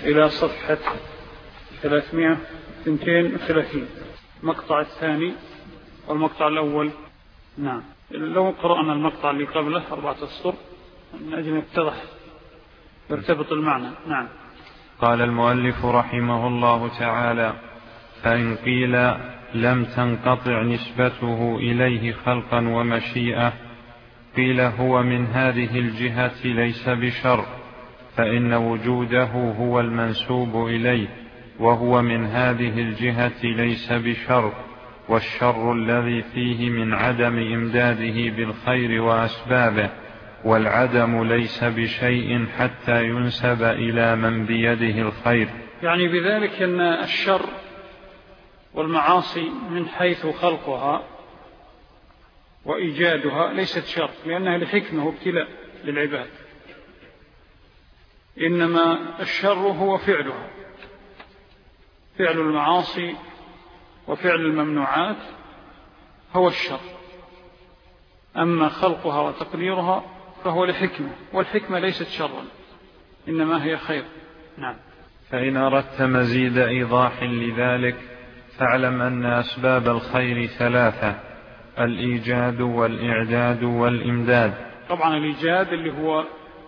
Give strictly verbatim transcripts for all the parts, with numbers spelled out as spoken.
إلى صفحة ثلاثمائة واثنين وثلاثين، المقطع الثاني والمقطع الأول. نعم، لو قرأنا المقطع اللي قبله أربعة أسطر من أجل يتضح يرتبط المعنى. نعم. قال المؤلف رحمه الله تعالى: فإن قيل لم تنقطع نسبته إليه خلقا ومشيئة، قيل هو من هذه الجهة ليس بشر، فإن وجوده هو المنسوب إليه، وهو من هذه الجهة ليس بشر، والشر الذي فيه من عدم إمداده بالخير وأسبابه، والعدم ليس بشيء حتى ينسب إلى من بيده الخير. يعني بذلك أن الشر والمعاصي من حيث خلقها وإيجادها ليست شر، لأنها لحكمة وابتلاء للعباد، إنما الشر هو فعلها، فعل المعاصي وفعل الممنوعات هو الشر، أما خلقها وتقديرها فهو لحكمة، والحكمة ليست شرا إنما هي خير. نعم. فإن أردت مزيد إيضاح لذلك فاعلم أن أسباب الخير ثلاثة: الإيجاد والإعداد والإمداد. طبعا الإيجاد اللي هو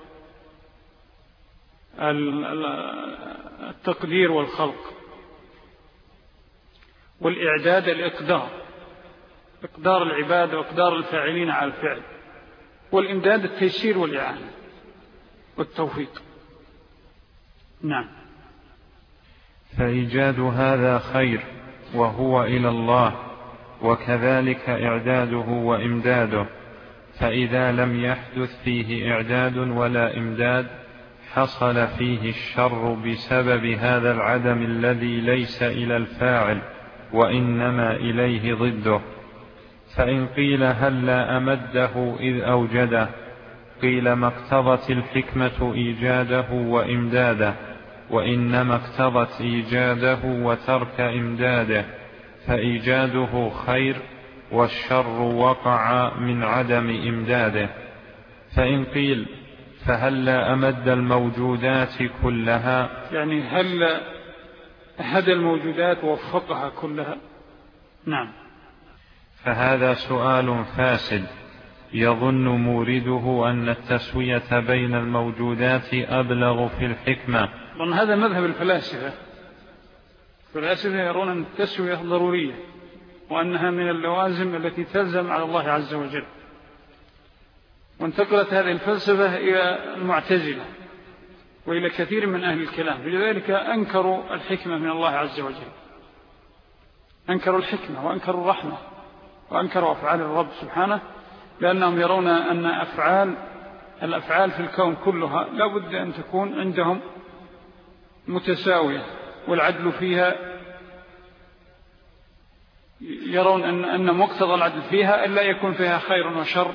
التقدير والخلق، والإعداد الإقدار، إقدار العباد وإقدار الفاعلين على الفعل، والإمداد التيسير والإعانة والتوفيق. نعم. فإيجاد هذا خير وهو إلى الله، وكذلك إعداده وإمداده، فإذا لم يحدث فيه إعداد ولا إمداد حصل فيه الشر بسبب هذا العدم الذي ليس إلى الفاعل وإنما إليه ضده. فإن قيل هلا أمده إذ أوجده، قيل ما اقتضت الحكمة إيجاده وإمداده، وإنما اقتضت إيجاده وترك إمداده، فإيجاده خير والشر وقع من عدم إمداده. فإن قيل فهلا أمد الموجودات كلها، يعني هل أحد الموجودات وفقها كلها؟ نعم. فهذا سؤال فاسد يظن مورده أن التسوية بين الموجودات أبلغ في الحكمة. هذا مذهب الفلاسفة. الفلاسفة يرون أن التسوية ضرورية، وأنها من اللوازم التي تلزم على الله عز وجل، وانتقلت هذه الفلسفة إلى المعتزلة وإلى كثير من أهل الكلام، لذلك أنكروا الحكمة من الله عز وجل، أنكروا الحكمة وأنكروا الرحمة وأنكروا أفعال الرب سبحانه، لأنهم يرون أن أفعال الأفعال في الكون كلها لا بد أن تكون عندهم متساوية، والعدل فيها يرون أن, أن مقتضى العدل فيها ألا يكون فيها خير وشر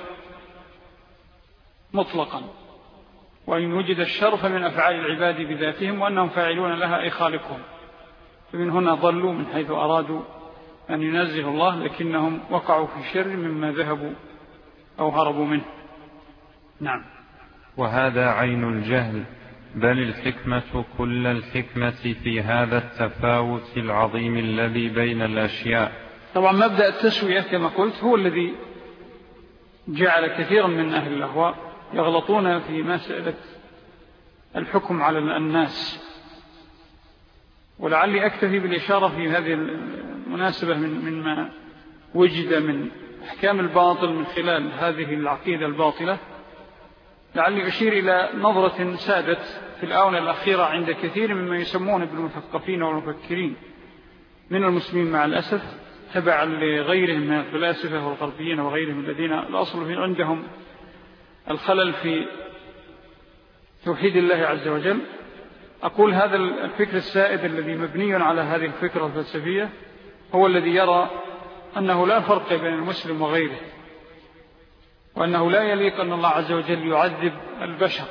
مطلقا، وإن وجد الشر فمن أفعال العباد بذاتهم، وأنهم فاعلون لها أي خالقهم. فمن هنا ضلوا من حيث أرادوا أن ينزه الله، لكنهم وقعوا في شر مما ذهبوا أو هربوا منه. نعم. وهذا عين الجهل، بل الحكمة كل الحكمة في هذا التفاوت العظيم الذي بين الأشياء. طبعا مبدأ التسوية كما قلت هو الذي جعل كثيرا من أهل الأهواء يغلطون في مسألة الحكم على الناس. ولعلي أكتفي بالإشارة في هذه المناسبة من مما وجد من أحكام الباطل من خلال هذه العقيدة الباطلة. لعلي أشير إلى نظرة سادت في الآونة الأخيرة عند كثير مما يسمون بالمثقفين والمفكرين من المسلمين مع الأسف، تبعا لغيرهم من الفلاسفة والغربيين وغيرهم الذين الأصل في عندهم الخلل في توحيد الله عز وجل. أقول هذا الفكر السائد الذي مبني على هذه الفكرة الفلسفية هو الذي يرى أنه لا فرق بين المسلم وغيره، وأنه لا يليق أن الله عز وجل يعذب البشر.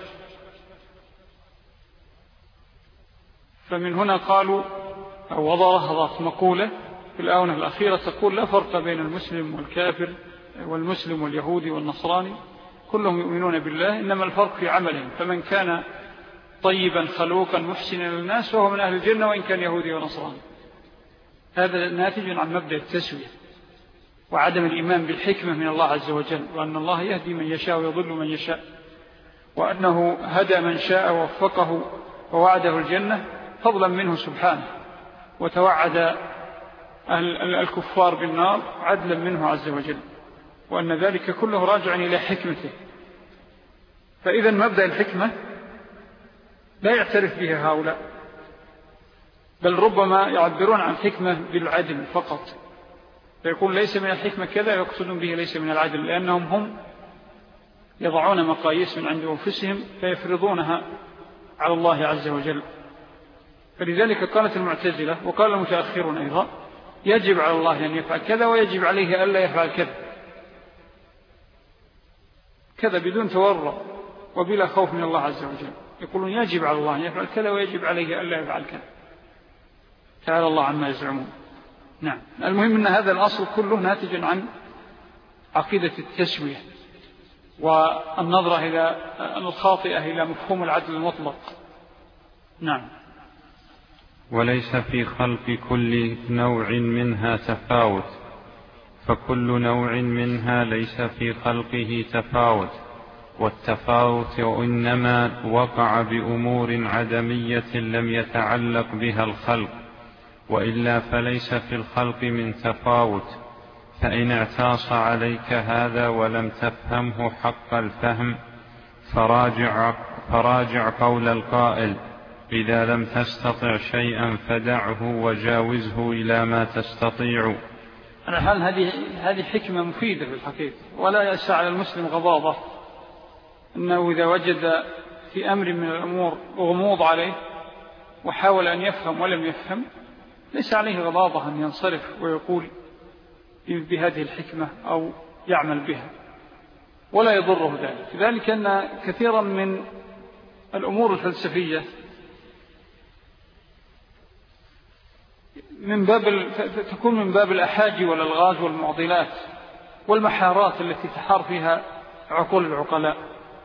فمن هنا قالوا أو وضعت مقولة في الآونة الأخيرة تقول لا فرق بين المسلم والكافر والمسلم واليهودي والنصراني، كلهم يؤمنون بالله، إنما الفرق في عملهم، فمن كان طيبا خلوقا محسنا للناس وهو من أهل الجنة وإن كان يهودي ونصراني. هذا ناتج عن مبدأ التسوية وعدم الإيمان بالحكمة من الله عز وجل، وأن الله يهدي من يشاء ويضل من يشاء، وأنه هدى من شاء ووفقه ووعده الجنة فضلا منه سبحانه، وتوعد الكفار بالنار عدلا منه عز وجل، وأن ذلك كله راجع إلى حكمته. فإذا مبدأ الحكمة لا يعترف به هؤلاء، بل ربما يعبرون عن حكمة بالعدل فقط، فيقول ليس من الحكمة كذا، يقصدون به ليس من العدل، لأنهم هم يضعون مقاييس من عند أنفسهم فيفرضونها على الله عز وجل. فلذلك قالت المعتزلة وقال المتأخرون أيضا يجب على الله أن يفعل كذا ويجب عليه ألا يفعل كذا، كذا بدون تورع وبلا خوف من الله عز وجل. يقولون يجب على الله أن يفعل كذا ويجب عليه ألا يفعل كذا، تعالى الله عما يزعمون. نعم، المهم أن هذا الأصل كله ناتج عن عقيدة التسوية والنظرة إلى الخاطئة إلى مفهوم العدل المطلق. نعم. وليس في خلق كل نوع منها تفاوت، فكل نوع منها ليس في خلقه تفاوت، والتفاوت إنما وقع بأمور عدمية لم يتعلق بها الخلق، وإلا فليس في الخلق من تفاوت. فإن اعتاص عليك هذا ولم تفهمه حق الفهم فراجع, فراجع قول القائل إذا لم تستطع شيئا فدعه وجاوزه إلى ما تستطيع. على حال هذه هذه حكمة مفيدة في الحقيقة، ولا يأسى على المسلم غضاضة أنه إذا وجد في أمر من الأمور غموض عليه وحاول أن يفهم ولم يفهم، ليس عليه غضاضة أن ينصرف ويقول بهذه الحكمة أو يعمل بها، ولا يضره ذلك. ذلك أن كثيرا من الأمور الفلسفية من باب تكون من باب الأحاجي والألغاز والمعضلات والمحارات التي تحار فيها عقول العقلاء،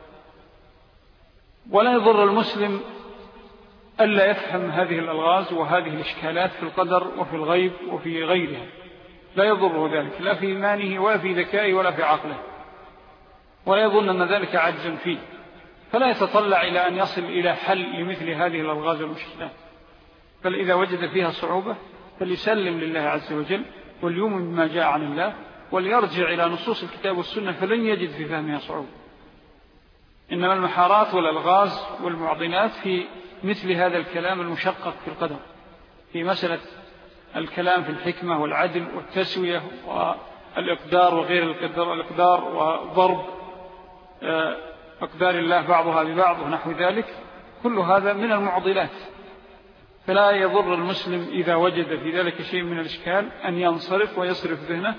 ولا يضر المسلم ألا يفهم هذه الألغاز وهذه الإشكالات في القدر وفي الغيب وفي غيرها، لا يضره ذلك لا في إيمانه ولا في ذكائه ولا في عقله، ولا يظن أن ذلك عجز فيه، فلا يتطلع إلى أن يصل إلى حل لمثل هذه الألغاز والمشكلات، بل إذا وجد فيها صعوبة فليسلم لله عز وجل وليؤمن بما جاء عن الله وليرجع إلى نصوص الكتاب والسنة فلن يجد في فهمها صعوبة. إنما المحارات والألغاز والمعضلات في مثل هذا الكلام المشقق في القدر، في مسألة الكلام في الحكمة والعدل والتسوية والإقدار وغير القدر، الإقدار وضرب أقدار الله بعضها ببعض ونحو ذلك، كل هذا من المعضلات. فلا يضر المسلم إذا وجد في ذلك شيء من الإشكال أن ينصرف ويصرف ذهنه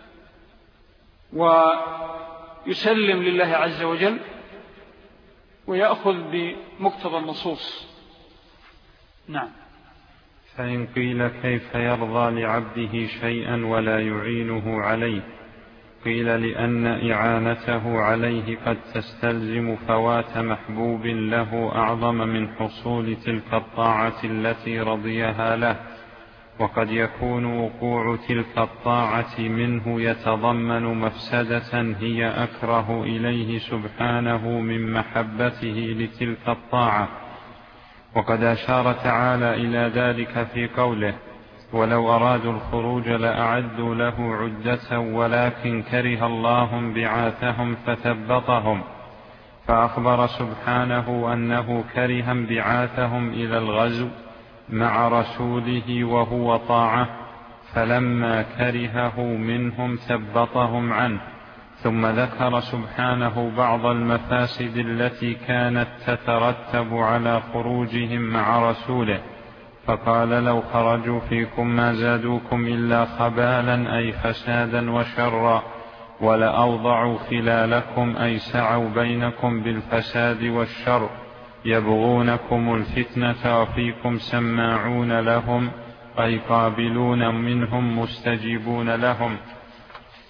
ويسلم لله عز وجل ويأخذ بمقتضى النصوص. نعم. فإن قيل كيف يرضى لعبده شيئا ولا يعينه عليه؟ قيل لأن إعانته عليه قد تستلزم فوات محبوب له أعظم من حصول تلك الطاعة التي رضيها له، وقد يكون وقوع تلك الطاعة منه يتضمن مفسدة هي أكره إليه سبحانه من محبته لتلك الطاعة. وقد أشار تعالى إلى ذلك في قوله ولو أرادوا الخروج لأعدوا له عدة ولكن كره الله بعاثهم فثبطهم، فأخبر سبحانه أنه كره انبعاثهم إلى الغزو مع رسوله وهو طاعة، فلما كرهه منهم ثبطهم عنه. ثم ذكر سبحانه بعض المفاسد التي كانت تترتب على خروجهم مع رسوله، فقال لو خرجوا فيكم ما زادوكم إلا خبالا أي فسادا وشرا، ولأوضعوا خلالكم أي سعوا بينكم بالفساد والشر، يبغونكم الفتنة وفيكم سماعون لهم أي قابلون منهم مستجيبون لهم،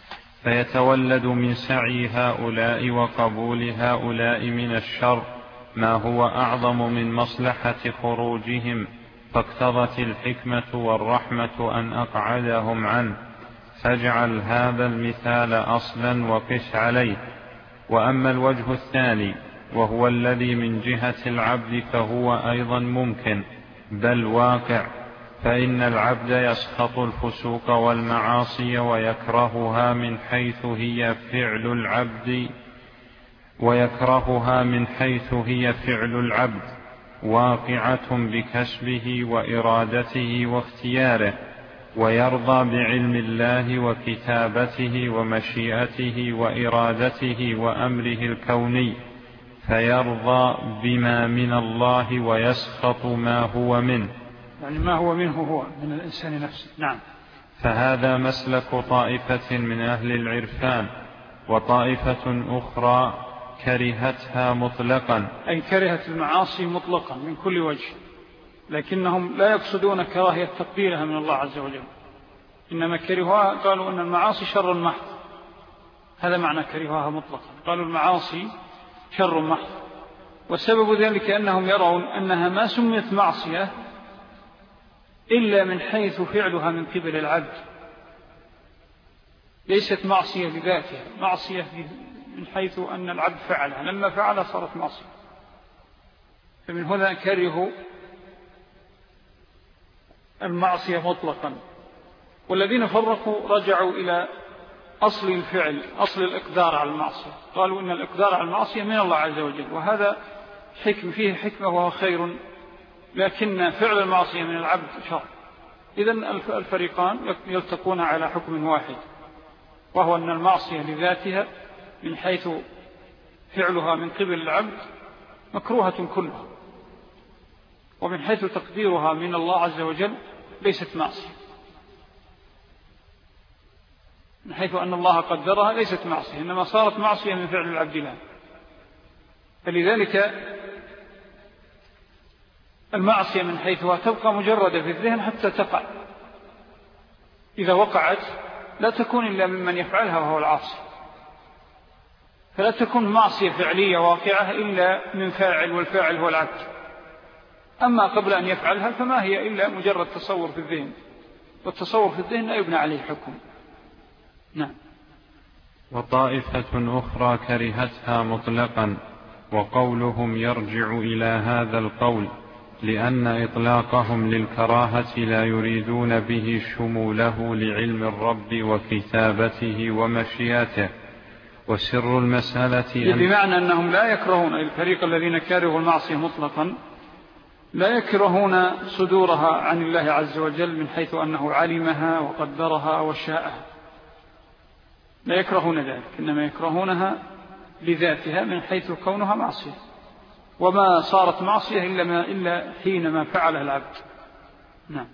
فيتولد من سعي هؤلاء وقبول هؤلاء من الشر ما هو أعظم من مصلحة خروجهم، فاقتضت الحكمة والرحمة أن أقعدهم عنه، فاجعل هذا المثال أصلا وقس عليه. وأما الوجه الثاني وهو الذي من جهة العبد فهو أيضا ممكن بل واقع، فإن العبد يسخط الفسوق والمعاصي ويكرهها من حيث هي فعل العبد ويكرهها من حيث هي فعل العبد واقعة بكسبه وإرادته واختياره، ويرضى بعلم الله وكتابته ومشيئته وإرادته وأمره الكوني، فيرضى بما من الله ويسخط ما هو منه، يعني ما هو منه هو من الإنسان نفسه. نعم. فهذا مسلك طائفة من أهل العرفان، وطائفة أخرى كرهتها مطلقا، أي كرهت المعاصي مطلقا من كل وجه، لكنهم لا يقصدون كراهية تقبيلها من الله عز وجل، إنما كرهوها قالوا أن المعاصي شر محض، هذا معنى كرهوها مطلقا، قالوا المعاصي شر محض. والسبب ذلك أنهم يرون أنها ما سميت معصية إلا من حيث فعلها من قبل العبد، ليست معصية بذاتها، معصية من حيث أن العبد فعلها، لما فعلها صارت معصية. فمن هنا كرهوا المعصية مطلقا. والذين فرقوا رجعوا إلى أصل الفعل، أصل الإقدار على المعصية، قالوا إن الإقدار على المعصية من الله عز وجل، وهذا حكم فيه حكمة وهو خير، لكن فعل المعصية من العبد شر. إذن الفريقان يلتقون على حكم واحد، وهو أن المعصية لذاتها من حيث فعلها من قبل العبد مكروهة كلها، ومن حيث تقديرها من الله عز وجل ليست معصية، من حيث أن الله قدرها ليست معصية، إنما صارت معصية من فعل العبد لها. فلذلك المعصية من حيثها تبقى مجردة في الذهن حتى تقع، إذا وقعت لا تكون إلا ممن يفعلها وهو العاصي، فلا تكون معصية فعلية واقعة إلا من فاعل، والفاعل هو العبد. أما قبل أن يفعلها فما هي إلا مجرد تصور في الذهن، والتصور في الذهن لا يبنى عليه حكم. نعم. وطائفة أخرى كرهتها مطلقا، وقولهم يرجع إلى هذا القول، لأن إطلاقهم للكراهة لا يريدون به شموله لعلم الرب وكتابته ومشيئته. وسر المسألة بمعنى أنهم لا يكرهون، الفريق الذين كرهوا المعصية مطلقا لا يكرهون صدورها عن الله عز وجل من حيث أنه علمها وقدرها وشاءها، لا يكرهون ذلك، إنما يكرهونها لذاتها من حيث كونها معصية، وما صارت معصية إلا, ما إلا حينما فعلها العبد. نعم.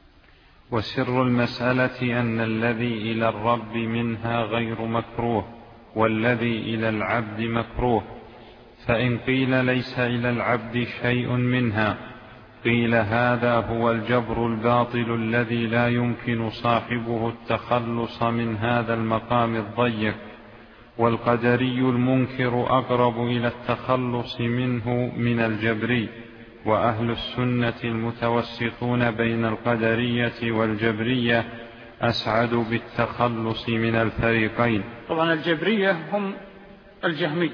وسر المسألة أن الذي إلى الرب منها غير مكروه، والذي إلى العبد مكروه، فإن قيل ليس إلى العبد شيء منها قيل هذا هو الجبر الباطل الذي لا يمكن صاحبه التخلص من هذا المقام الضيق، والقدري المنكر أقرب إلى التخلص منه من الجبري، وأهل السنة المتوسطون بين القدرية والجبرية أسعد بالتخلص من الفريقين. طبعا الجبرية هم الجهمي،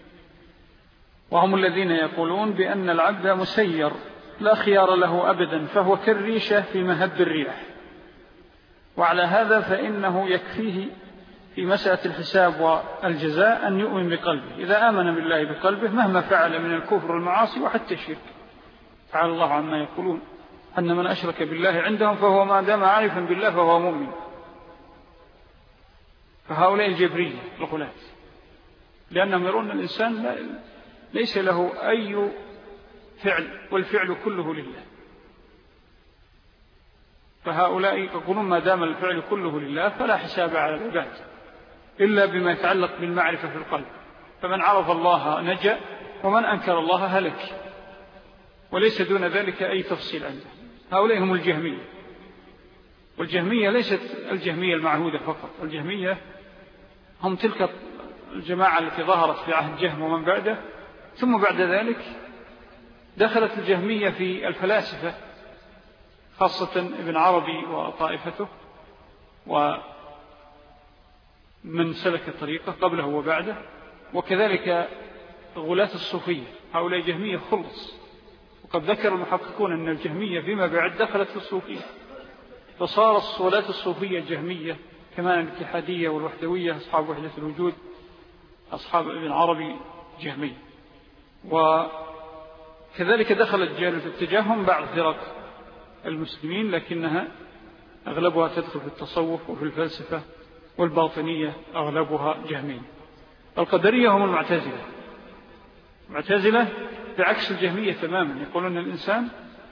وهم الذين يقولون بأن العبد مسير لا خيار له أبدا، فهو كالريشة في مهب الرياح، وعلى هذا فإنه يكفيه في مسألة الحساب والجزاء أن يؤمن بقلبه، إذا آمن بالله بقلبه مهما فعل من الكفر والمعاصي وحتى الشرك. تعالى الله عما يقولون أن من أشرك بالله عندهم فهو ما دام عارفا بالله فهو مؤمن. فهؤلاء الجبرية الغلاة، لأنهم يرون الإنسان ليس له أي فعل، والفعل كله لله، فهؤلاء يقولون ما دام الفعل كله لله فلا حساب على العباد إلا بما يتعلق بالمعرفة في القلب، فمن عرف الله نجا ومن أنكر الله هلك، وليس دون ذلك أي تفصيل عنده. هؤلاء هم الجهمية، والجهمية ليست الجهمية المعهودة فقط، الجهمية هم تلك الجماعة التي ظهرت في عهد جهم ومن بعده، ثم بعد ذلك دخلت الجهمية في الفلاسفة، خاصة ابن عربي وطائفته ومن سلك طريقه قبله وبعده، وكذلك غلاة الصوفية، هؤلاء جهمية خلص. وقد ذكر المحققون أن الجهمية فيما بعد دخلت في الصوفية، فصار غلاة الصوفية جهمية، كمان الاتحادية والوحدوية أصحاب وحدة الوجود أصحاب ابن عربي جهمية. وكذلك دخلت جانب التجاهم بعض فرق المسلمين، لكنها أغلبها تدخل في التصوف وفي الفلسفة، والباطنية أغلبها جهمية. القدرية هم المعتزلة، معتزلة بعكس الجهمية تماما، يقولون أن الإنسان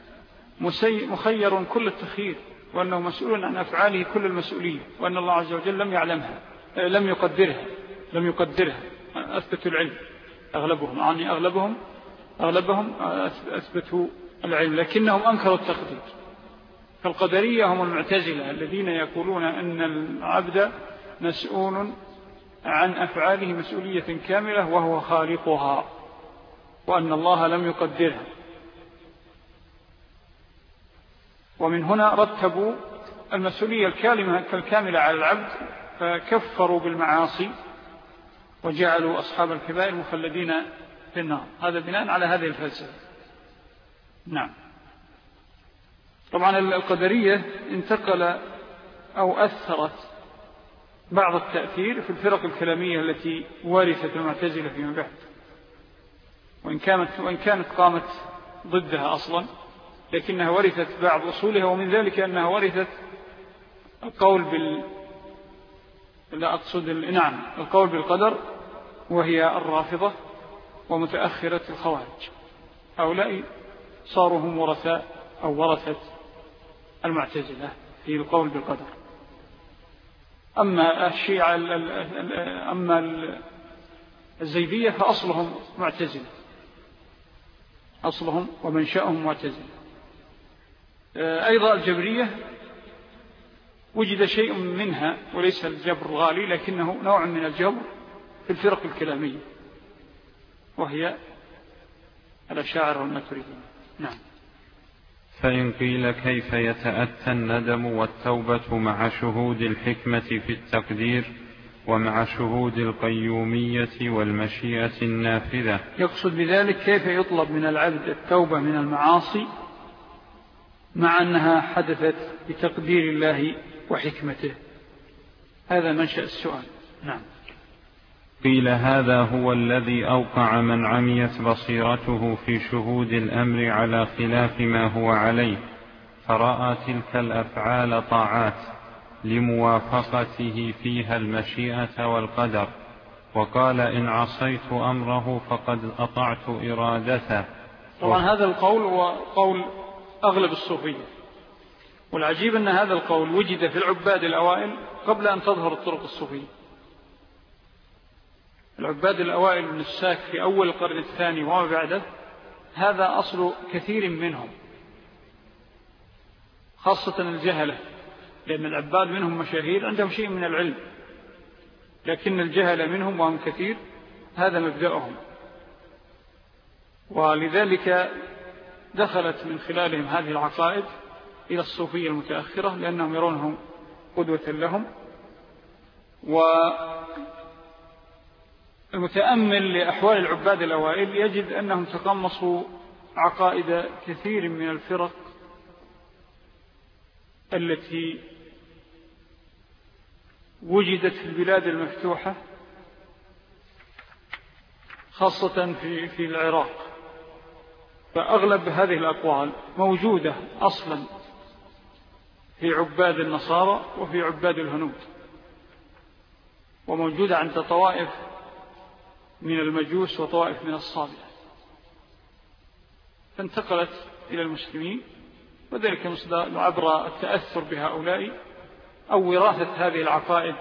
مخير كل التخيير، وأنه مسؤول عن أفعاله كل المسؤولية، وأن الله عز وجل لم يعلمها، لم يقدرها لم يقدرها أثبتوا العلم أغلبهم، يعني أغلبهم أغلبهم أثبتوا العلم، لكنهم أنكروا التقدير. فالقدرية هم المعتزلة الذين يقولون أن العبد مسؤول عن أفعاله مسؤولية كاملة وهو خالقها، وأن الله لم يقدرها. ومن هنا رتبوا المسؤولية الكاملة على العبد، فكفروا بالمعاصي وجعلوا أصحاب الكبائر مخلدين في النار. هذا بناء على هذه الفلسفة. نعم. طبعا القدرية انتقل أو أثرت بعض التأثير في الفرق الكلامية التي ورثت المعتزلة فيما بعد، وإن كانت, وإن كانت قامت ضدها أصلا، لكنها ورثت بعض أصولها، ومن ذلك أنها ورثت القول بال لا أقصد نعم القول بالقدر، وهي الرافضة ومتأخرة الخوارج. هؤلاء صاروا هم ورثاء أو ورثة المعتزلة في القول بالقدر. أما الشيعة أما الزيدية فأصلهم معتزلة، أصلهم ومنشأهم معتزلة. أيضا الجبرية وجد شيء منها وليس الجبر الغالي، لكنه نوع من الجبر في الفرق الكلامية، وهي الأشاعرة والماتريدية. نعم. فإن قيل كيف يتأتى الندم والتوبة مع شهود الحكمة في التقدير ومع شهود القيومية والمشيئة النافذة؟ يقصد بذلك كيف يطلب من العبد التوبة من المعاصي مع أنها حدثت بتقدير الله وحكمته. هذا منشأ السؤال. نعم. قيل هذا هو الذي أوقع من عميت بصيرته في شهود الأمر على خلاف ما هو عليه، فرأى تلك الأفعال طاعات لموافقته فيها المشيئة والقدر، وقال إن عصيت أمره فقد أطعت إرادته. طبعا هذا القول هو قول أغلب الصوفية، والعجيب أن هذا القول وجد في العباد الأوائل قبل أن تظهر الطرق الصوفية. العباد الأوائل من الساك في أول القرن الثاني وما بعده، هذا أصل كثير منهم، خاصة الجهلة، لأن العباد منهم مشاهير عندهم شيء من العلم، لكن الجهلة منهم وهم كثير هذا مبدأهم، ولذلك دخلت من خلالهم هذه العقائد إلى الصوفية المتأخرة، لأنهم يرونهم قدوة لهم. والمتأمل لأحوال العباد الأوائل يجد أنهم تقمصوا عقائد كثير من الفرق التي وجدت في البلاد المفتوحة، خاصة في, في العراق. فأغلب هذه الأقوال موجودة أصلا في عباد النصارى وفي عباد الهنود، وموجودة عند طوائف من المجوس وطوائف من الصابئة، فانتقلت إلى المسلمين، وذلك عبر التأثر بهؤلاء أو وراثة هذه العقائد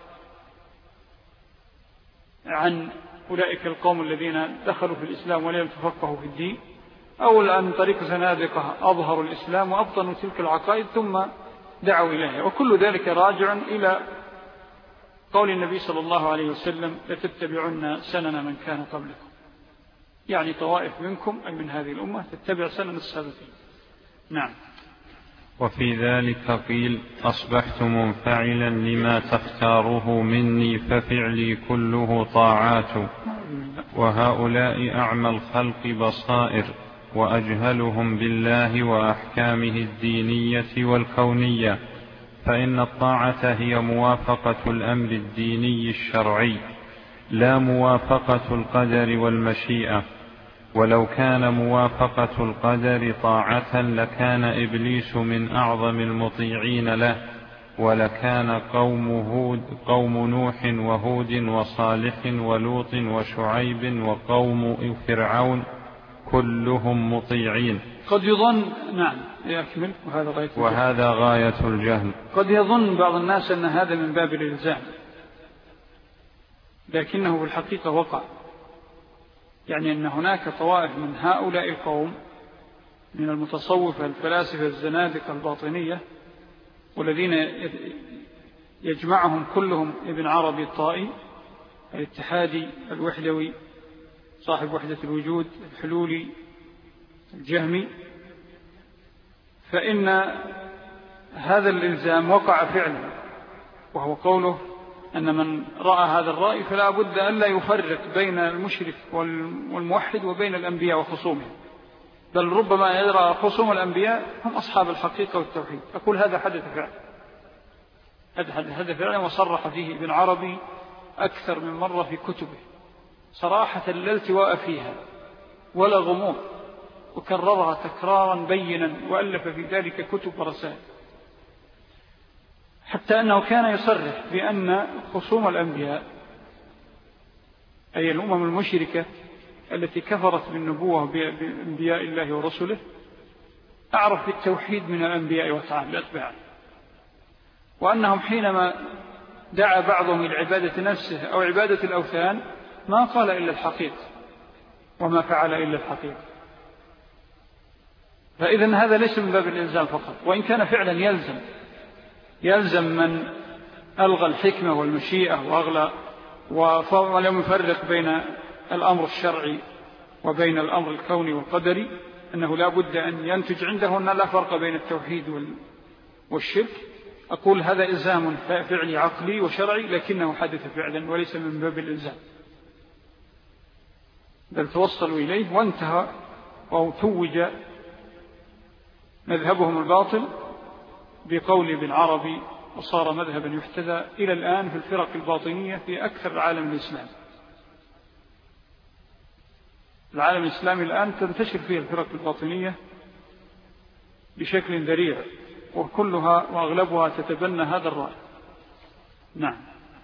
عن أولئك القوم الذين دخلوا في الإسلام ولم يتفقهوا في الدين، أو عن طريق زنادقة أظهروا الإسلام وأبطنوا تلك العقائد ثم دعوا إليها. وكل ذلك راجع إلى قول النبي صلى الله عليه وسلم: لتتبعن سنن من كان قبلكم. يعني طوائف منكم أي من هذه الأمة تتبع سنن السابقين. نعم. وفي ذلك قيل أصبحت منفعلا لما تختاره مني ففعلي كله طاعات، وهؤلاء أعمى الخلق بصائر وأجهلهم بالله وأحكامه الدينية والكونية، فإن الطاعة هي موافقة الأمر الديني الشرعي لا موافقة القدر والمشيئة، ولو كان موافقة القدر طاعة لكان إبليس من أعظم المطيعين له، ولكان قوم, هود قوم نوح وهود وصالح ولوط وشعيب وقوم فرعون كلهم مطيعين. قد يظن نعم يكمل وهذا غاية الجهل. وهذا غاية الجهل. قد يظن بعض الناس أن هذا من باب الإلزام، لكنه في الحقيقة وقع، يعني أن هناك طوائف من هؤلاء القوم من المتصوفة الفلاسفة الزنادقة الباطنية، والذين يجمعهم كلهم ابن عربي الطائي الاتحادي الوحدوي صاحب وحدة الوجود الحلولي الجهمي، فإن هذا الإلزام وقع فعلا، وهو قوله أن من رأى هذا الرأي فلا بد أن لا يفرق بين المشرك والموحد وبين الأنبياء وخصومهم، بل ربما يرى خصوم الأنبياء هم أصحاب الحقيقة والتوحيد. أقول هذا حدث فعلا، هذا حدث فعلا وصرح فيه ابن عربي أكثر من مرة في كتبه صراحة لا التواء فيها ولا غموض، وكررها تكرارا بينا وألف في ذلك كتب ورسائل، حتى أنه كان يصرح بأن خصوم الأنبياء أي الأمم المشركة التي كفرت بالنبوة بأنبياء الله ورسله أعرف بالتوحيد من الأنبياء وتعالى أتباعه، وأنهم حينما دعا بعضهم إلى عبادة نفسه أو عبادة الأوثان ما قال إلا الحقيقة وما فعل إلا الحقيقة. فإذن هذا ليس من باب الإلزام فقط، وإن كان فعلا يلزم يلزم من ألغى الحكمة والمشيئة وأغلى ولم يفرق بين الأمر الشرعي وبين الأمر الكوني والقدري، أنه لا بد أن ينتج عنده أن لا فرق بين التوحيد والشرك. أقول هذا إلزام فعلي عقلي وشرعي، لكنه حدث فعلا وليس من باب الإلزام، بل توصلوا إليه وانتهى أو توج مذهبهم الباطل بقول ابن عربي، وصار مذهبا يحتذى إلى الآن في الفرق الباطنية في أكثر العالم الإسلامي. العالم الإسلامي الآن تنتشر فيه الفرق الباطنية بشكل ذريع، وكلها وأغلبها تتبنى هذا الرأي. نعم.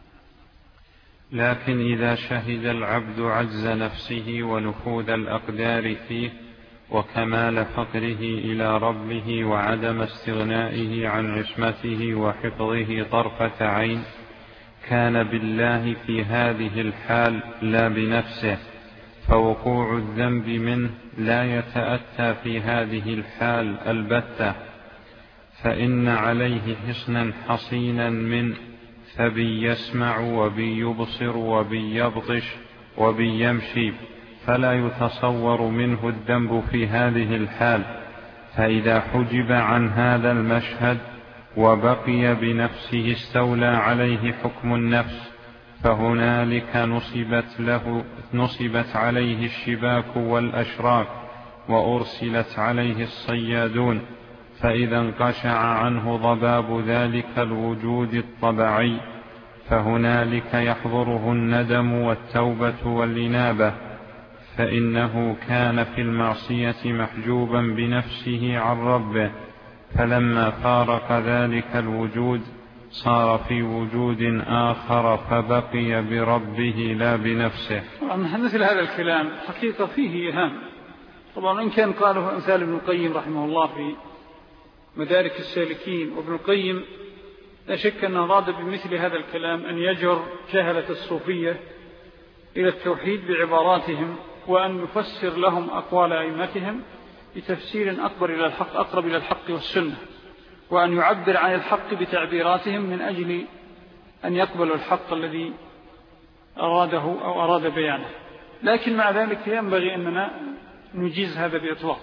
لكن إذا شهد العبد عجز نفسه ونفوذ الأقدار فيه وكمال فقره إلى ربه وعدم استغنائه عن عصمته وحفظه طرفة عين، كان بالله في هذه الحال لا بنفسه، فوقوع الذنب منه لا يتأتى في هذه الحال البتة، فإن عليه حصنا حصينا من فبي يسمع وبي يبصر وبي يبطش وبي يمشي، فلا يتصور منه الذنب في هذه الحال. فإذا حجب عن هذا المشهد وبقي بنفسه استولى عليه حكم النفس، فهنالك نصبت له نصبت عليه الشباك والأشراك وأرسلت عليه الصيادون، فإذا انقشع عنه ضباب ذلك الوجود الطبعي فهنالك يحضره الندم والتوبة والإنابة، فإنه كان في المعصية محجوبا بنفسه عن ربه، فلما فارق ذلك الوجود صار في وجود آخر فبقي بربه لا بنفسه. طبعا مثل هذا الكلام حقيقة فيه إهام، طبعا إن كان قاله أمثال ابن القيم رحمه الله في مدارك السالكين، وابن القيم لا شك أنه أراد بمثل هذا الكلام أن يجر جهلة الصوفية إلى التوحيد بعباراتهم، وأن يفسر لهم أقوال أئمتهم بتفسير أكبر إلى الحق أقرب إلى الحق والسنة، وأن يعبر عن الحق بتعبيراتهم من أجل أن يقبلوا الحق الذي أراده أو أراد بيانه. لكن مع ذلك ينبغي أننا نجيز هذا بإطلاق،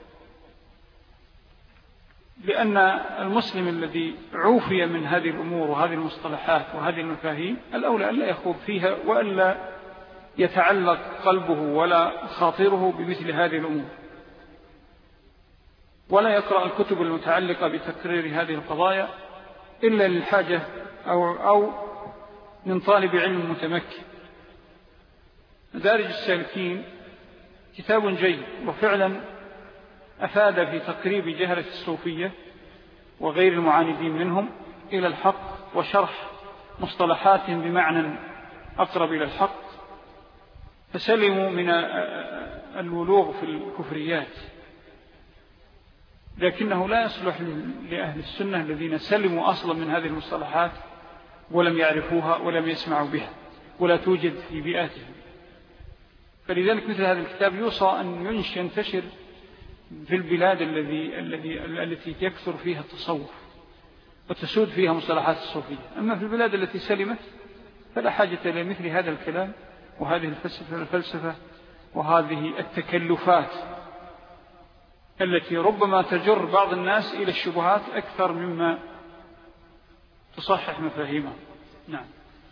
لأن المسلم الذي عوفي من هذه الأمور وهذه المصطلحات وهذه المفاهيم الأولى ألا يخوض فيها وألا يتعلق قلبه ولا خاطره بمثل هذه الأمور، ولا يقرأ الكتب المتعلقة بتكرير هذه القضايا إلا للحاجة أو, أو من طالب علم متمكن. مدارج السالكين كتاب جيد، وفعلا أفاد في تقريب جهلة الصوفية وغير المعاندين منهم إلى الحق، وشرح مصطلحات بمعنى أقرب إلى الحق، فسلموا من الولوغ في الكفريات. لكنه لا يصلح لأهل السنة الذين سلموا أصلا من هذه المصطلحات ولم يعرفوها ولم يسمعوا بها ولا توجد في بيئاتهم. فلذلك مثل هذا الكتاب يوصى أن ينتشر في البلاد الذي الذي التي يكثر فيها التصوف وتسود فيها مصطلحات الصوفية. أما في البلاد التي سلمت فلا حاجة إلى مثل هذا الكلام وهذه الفلسفة, الفلسفة وهذه التكلفات التي ربما تجر بعض الناس إلى الشبهات أكثر مما تصحح مفاهيمهم. نعم.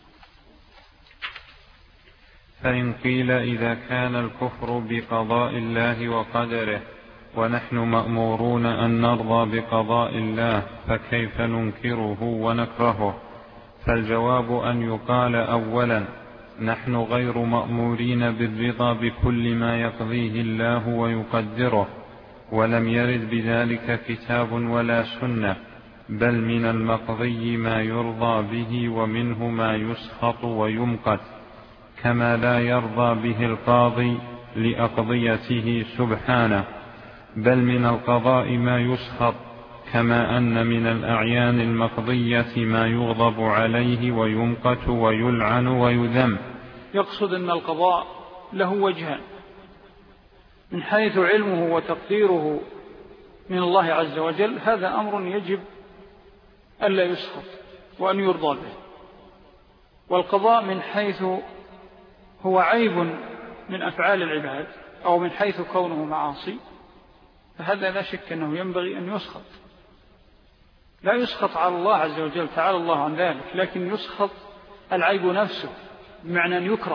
فإن قيل إذا كان الكفر بقضاء الله وقدره ونحن مأمورون أن نرضى بقضاء الله فكيف ننكره ونكرهه؟ فالجواب أن يقال أولا نحن غير مأمورين بالرضا بكل ما يقضيه الله ويقدره، ولم يرد بذلك كتاب ولا سنة، بل من المقضي ما يرضى به ومنه ما يسخط ويمقت، كما لا يرضى به القاضي لأقضيته سبحانه، بل من القضاء ما يسخط، كما أن من الأعيان المقضية ما يغضب عليه ويمقت ويلعن ويذم. يقصد أن القضاء له وجهان، من حيث علمه وتقديره من الله عز وجل، هذا أمر يجب ألا يسخط وأن يرضى به. والقضاء من حيث هو عيب من أفعال العباد أو من حيث كونه معاصي، فهذا لا شك أنه ينبغي أن يسخط. لا يسخط على الله عز وجل تعالى الله عن ذلك، لكن يسخط العيب نفسه بمعنى أن يكره.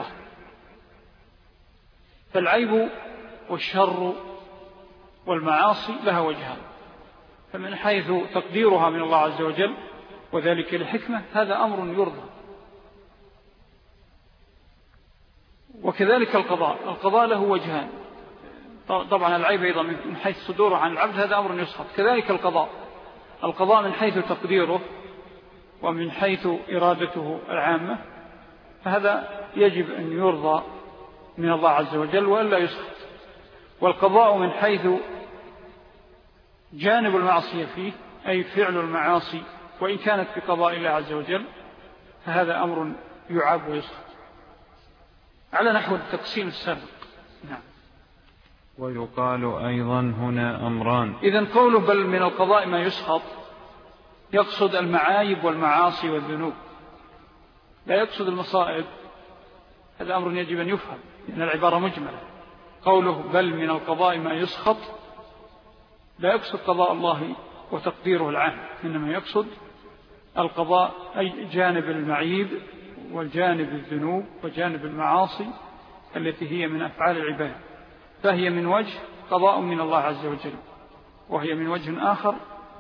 فالعيب والشر والمعاصي لها وجهان، فمن حيث تقديرها من الله عز وجل وذلك لحكمة هذا أمر يرضى. وكذلك القضاء، القضاء له وجهان، طبعا العيب أيضا من حيث صدوره عن العبد هذا أمر يسخط. كذلك القضاء، القضاء من حيث تقديره ومن حيث إرادته العامة فهذا يجب أن يرضى من الله عز وجل وألا يسخط. والقضاء من حيث جانب المعصية فيه أي فعل المعاصي وإن كانت بقضاء الله عز وجل فهذا أمر يعاب ويسخط على نحو التقسيم السابق. نعم. ويقال أيضا هنا أمران. إذن قوله بل من القضاء ما يسخط يقصد المعايب والمعاصي والذنوب، لا يقصد المصائب. هذا أمر يجب أن يفهم لأن العبارة مجملة. قوله بل من القضاء ما يسخط لا يقصد قضاء الله وتقديره العام، إنما يقصد القضاء أي جانب المعيب والجانب الذنوب وجانب المعاصي التي هي من أفعال العباد، فهي من وجه قضاء من الله عز وجل، وهي من وجه آخر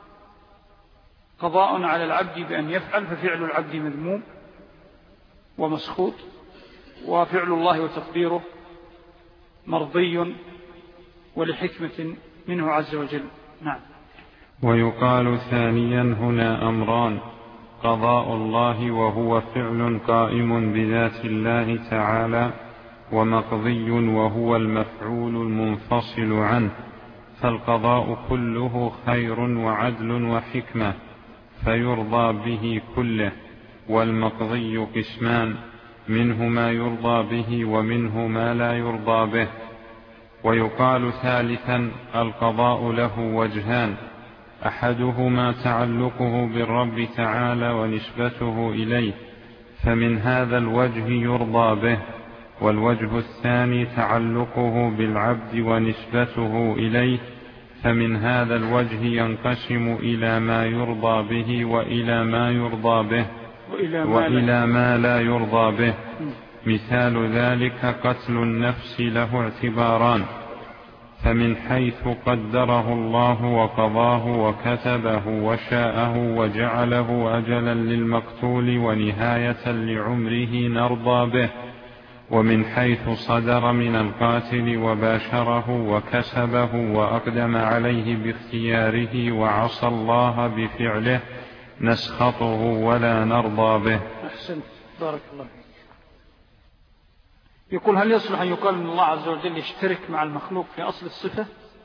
قضاء على العبد بأن يفعل، ففعل العبد مذموم ومسخوط، وفعل الله وتقديره مرضي ولحكمة منه عز وجل. نعم. ويقال ثانيا هنا أمران: قضاء الله وهو فعل قائم بذات الله تعالى، ومقضي وهو المفعول المنفصل عنه، فالقضاء كله خير وعدل وحكمة فيرضى به كله، والمقضي قسمان: منه ما يرضى به ومنه ما لا يرضى به. ويقال ثالثا: القضاء له وجهان: أحدهما تعلقه بالرب تعالى ونسبته إليه، فمن هذا الوجه يرضى به، والوجه الثاني تعلقه بالعبد ونسبته إليه، فمن هذا الوجه ينقسم إلى ما يرضى به وإلى ما يرضى به وإلى ما, وإلى ما لا يرضى به. مثال ذلك قتل النفس له اعتباران: فمن حيث قدره الله وقضاه وكتبه وشاءه وجعله أجلا للمقتول ونهاية لعمره نرضى به، ومن حيث صدر من القاتل وباشره وكسبه وأقدم عليه باختياره وعصى الله بفعله نسخطه ولا نرضى به. أحسنت، بارك الله فيك. يقول: هل يصلح أن يقال أن الله عز وجل يشترك مع المخلوق في أصل الصفة؟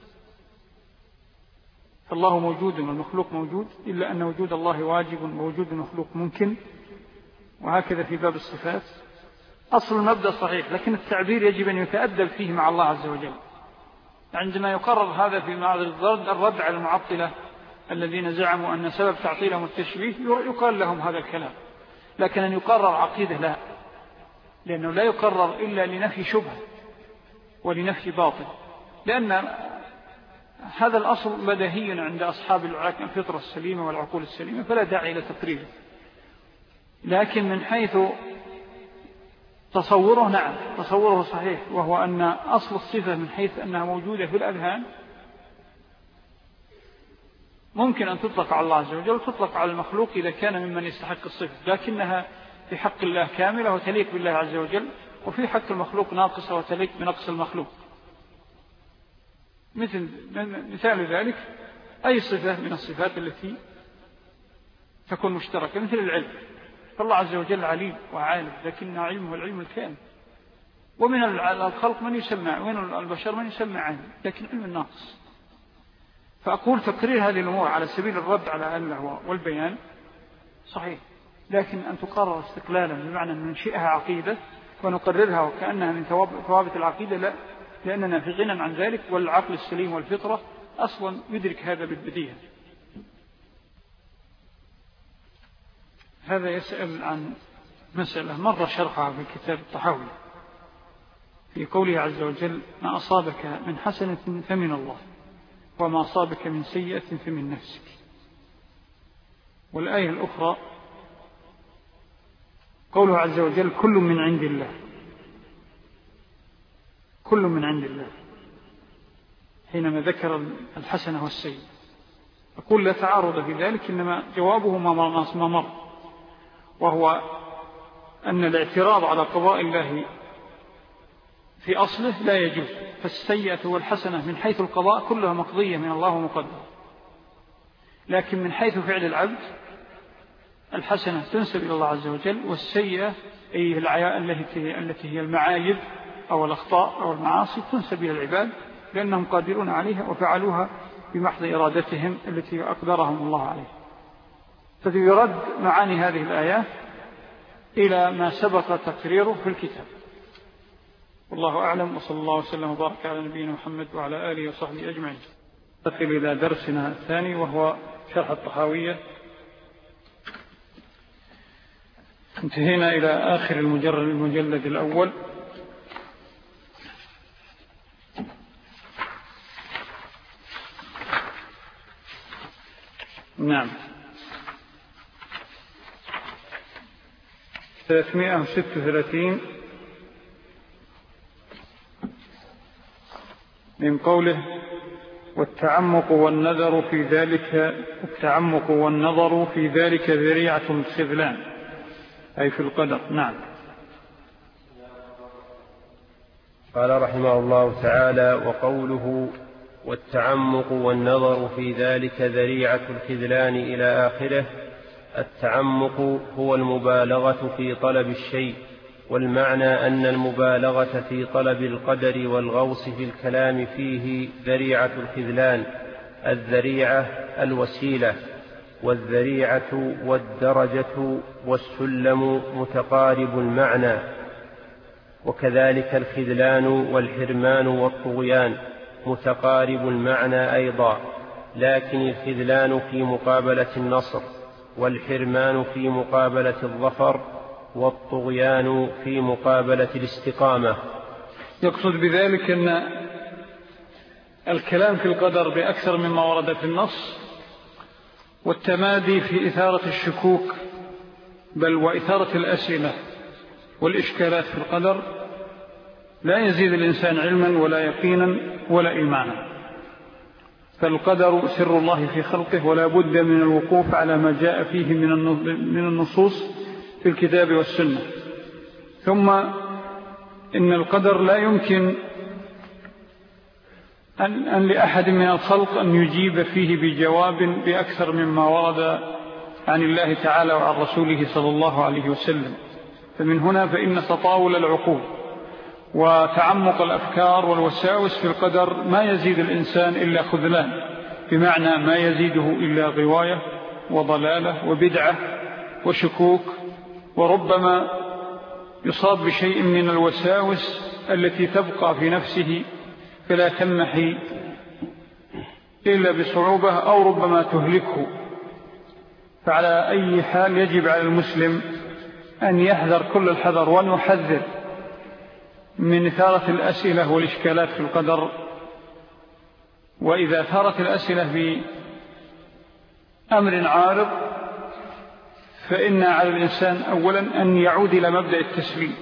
فالله موجود والمخلوق موجود، إلا أن وجود الله واجب ووجود المخلوق ممكن، وهكذا في باب الصفات. أصل المبدأ صحيح، لكن التعبير يجب أن يتأدب فيه مع الله عز وجل. عندما يقرر هذا في معرض الرد على المعطلة الذين زعموا أن سبب تعطيلهم التشبيه، يقال لهم هذا الكلام، لكن أن يقرر عقيدة لا، لأنه لا يقرر إلا لنفي شبهة ولنفي باطل، لأن هذا الأصل بديهي عند أصحاب الفطرة السليمة والعقول السليمة، فلا داعي إلى تقريره. لكن من حيث تصوره، نعم تصوره صحيح، وهو أن أصل الصفة من حيث أنها موجودة في الأذهان ممكن أن تطلق على الله عز وجل وتطلق على المخلوق إذا كان ممن يستحق الصفة، لكنها في حق الله كاملة وتليق بالله عز وجل، وفي حق المخلوق ناقصة وتليق بنقص المخلوق. مثل مثال ذلك أي صفة من الصفات التي تكون مشتركة، مثل العلم، فالله عز وجل عليم وعالم، لكن علمه العلم الكامل. ومن الخلق من يسمى، ومن البشر من يسمى عالم، لكن علم الناقص. فأقول تقرير هذه الأمور على سبيل الرد على الله والبيان صحيح، لكن أن تقرر استقلالا بمعنى أن ننشئها عقيدة ونقررها وكأنها من ثوابت العقيدة، لا، لأننا في غنى عن ذلك، والعقل السليم والفطرة أصلا يدرك هذا بالبديهة. هذا يسأل عن مسألة مر شرحها في كتاب الطحاوي في قوله عز وجل: ما أصابك من حسنة فمن الله وما أصابك من سيئة فمن نفسك. والآية الأخرى قوله عز وجل: كل من عند الله، كل من عند الله، حينما ذكر الحسنة والسيئة. أقول لا تعارض في ذلك، إنما جوابه ما مر، وهو أن الاعتراض على قضاء الله في أصله لا يجوز، فالسيئة والحسنة من حيث القضاء كلها مقضية من الله ومقدر، لكن من حيث فعل العبد الحسنة تنسب إلى الله عز وجل، والسيئة أي التي هي المعايب أو الأخطاء أو المعاصي تنسب إلى العباد، لأنهم قادرون عليها وفعلوها بمحض إرادتهم التي أقدرهم الله عليها. فيرد معاني هذه الآيات إلى ما سبق تقريره في الكتاب. والله أعلم، وصلى الله وسلم وبارك على نبينا محمد وعلى آله وصحبه أجمعين. ننتقل إلى درسنا الثاني وهو شرح الطحاوية. انتهينا إلى آخر المجرد المجلد الأول. نعم، ثلاثمائة وستة وثلاثين من قوله: والتعمق والنظر في ذلك التعمق والنظر في ذلك ذريعة الخذلان، أي في القدر. نعم. قال رحمه الله تعالى: وقوله والتعمق والنظر في ذلك ذريعة الخذلان إلى آخره. التعمق هو المبالغة في طلب الشيء، والمعنى أن المبالغة في طلب القدر والغوص في الكلام فيه ذريعة الخذلان. الذريعة الوسيلة، والذريعة والدرجة والسلم متقارب المعنى، وكذلك الخذلان والحرمان والطغيان متقارب المعنى أيضا، لكن الخذلان في مقابلة النصر والحرمان في مقابلة الظفر، والطغيان في مقابلة الاستقامة. يقصد بذلك أن الكلام في القدر بأكثر مما ورد في النص والتمادي في إثارة الشكوك بل وإثارة الأسئلة والإشكالات في القدر لا يزيد الإنسان علما ولا يقينا ولا إيمانا. فالقدر سر الله في خلقه ولا بد من الوقوف على ما جاء فيه من النصوص في الكتاب والسنة. ثم إن القدر لا يمكن أن, أن لأحد من الخلق أن يجيب فيه بجواب بأكثر مما ورد عن الله تعالى وعن رسوله صلى الله عليه وسلم. فمن هنا فإن تطاول العقول وتعمق الأفكار والوساوس في القدر ما يزيد الإنسان إلا خذلان، بمعنى ما يزيده إلا غواية وضلالة وبدعة وشكوك، وربما يصاب بشيء من الوساوس التي تبقى في نفسه فلا تنمحي إلا بصعوبة أو ربما تهلكه. فعلى أي حال يجب على المسلم أن يحذر كل الحذر وأن يحذر من إثارة الأسئلة والإشكالات في القدر. وإذا ثارت الأسئلة بأمر عارض فإن على الإنسان أولا أن يعود إلى مبدأ التسليم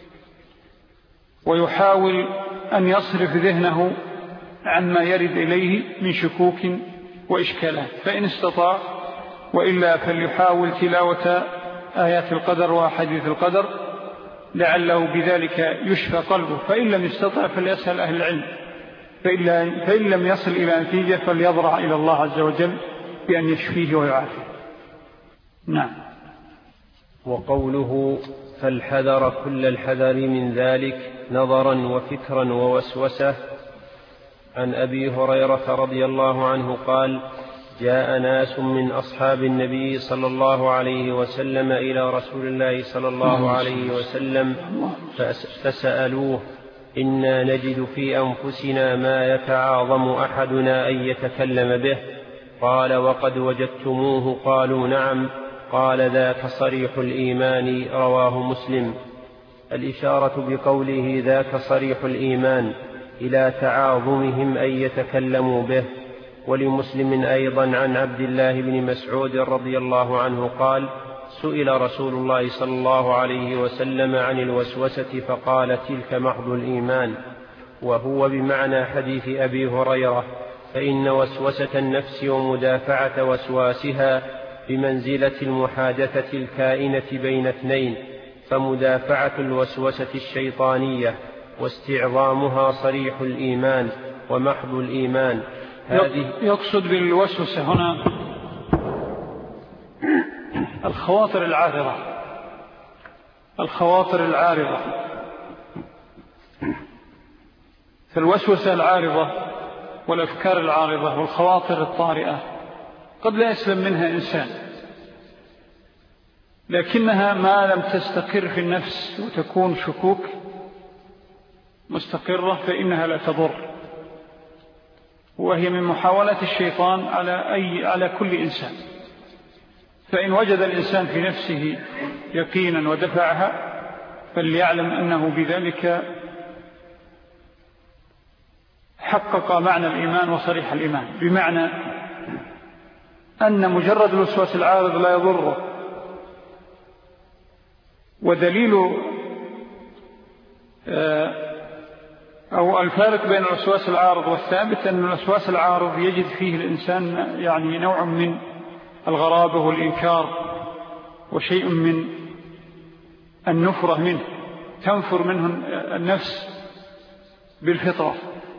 ويحاول أن يصرف ذهنه عما يرد إليه من شكوك وإشكالات فإن استطاع، وإلا فليحاول تلاوة آيات القدر وحديث القدر لعله بذلك يشفى قلبه، فإن لم يستطع فليسأل أهل العلم، فإن لم يصل إلى نتيجة فليضرع إلى الله عز وجل بأن يشفيه ويعافيه. نعم. وقوله فالحذر كل الحذر من ذلك نظرا وفكرا ووسوسة. عن أبي هريرة رضي الله عنه قال: جاء ناس من أصحاب النبي صلى الله عليه وسلم إلى رسول الله صلى الله عليه وسلم فسألوه: إنا نجد في أنفسنا ما يتعاظم أحدنا أن يتكلم به. قال: وقد وجدتموه؟ قالوا: نعم. قال: ذاك صريح الإيمان. رواه مسلم. الإشارة بقوله ذاك صريح الإيمان إلى تعاظمهم أن يتكلموا به. ولمسلم أيضا عن عبد الله بن مسعود رضي الله عنه قال: سئل رسول الله صلى الله عليه وسلم عن الوسوسة فقال: تلك محض الإيمان. وهو بمعنى حديث أبي هريرة، فإن وسوسة النفس ومدافعة وسواسها بمنزلة المحادثة الكائنة بين اثنين، فمدافعة الوسوسة الشيطانية واستعظامها صريح الإيمان ومحض الإيمان. هذه يقصد بالوسوسة هنا الخواطر العارضة الخواطر العارضة فالوسوسة العارضة والأفكار العارضة والخواطر الطارئة قد لا يسلم منها إنسان، لكنها ما لم تستقر في النفس وتكون شكوك مستقرة فإنها لا تضر، وهي من محاولات الشيطان على, أي على كل إنسان. فإن وجد الإنسان في نفسه يقينا ودفعها فليعلم أنه بذلك حقق معنى الإيمان وصريح الإيمان، بمعنى أن مجرد الوسواس العارض لا يضره. ودليل أو الفارق بين الوسواس العارض والثابت أن الوسواس العارض يجد فيه الإنسان يعني نوع من الغرابة والإنكار وشيء من النفرة منه، تنفر منه النفس بالفطرة.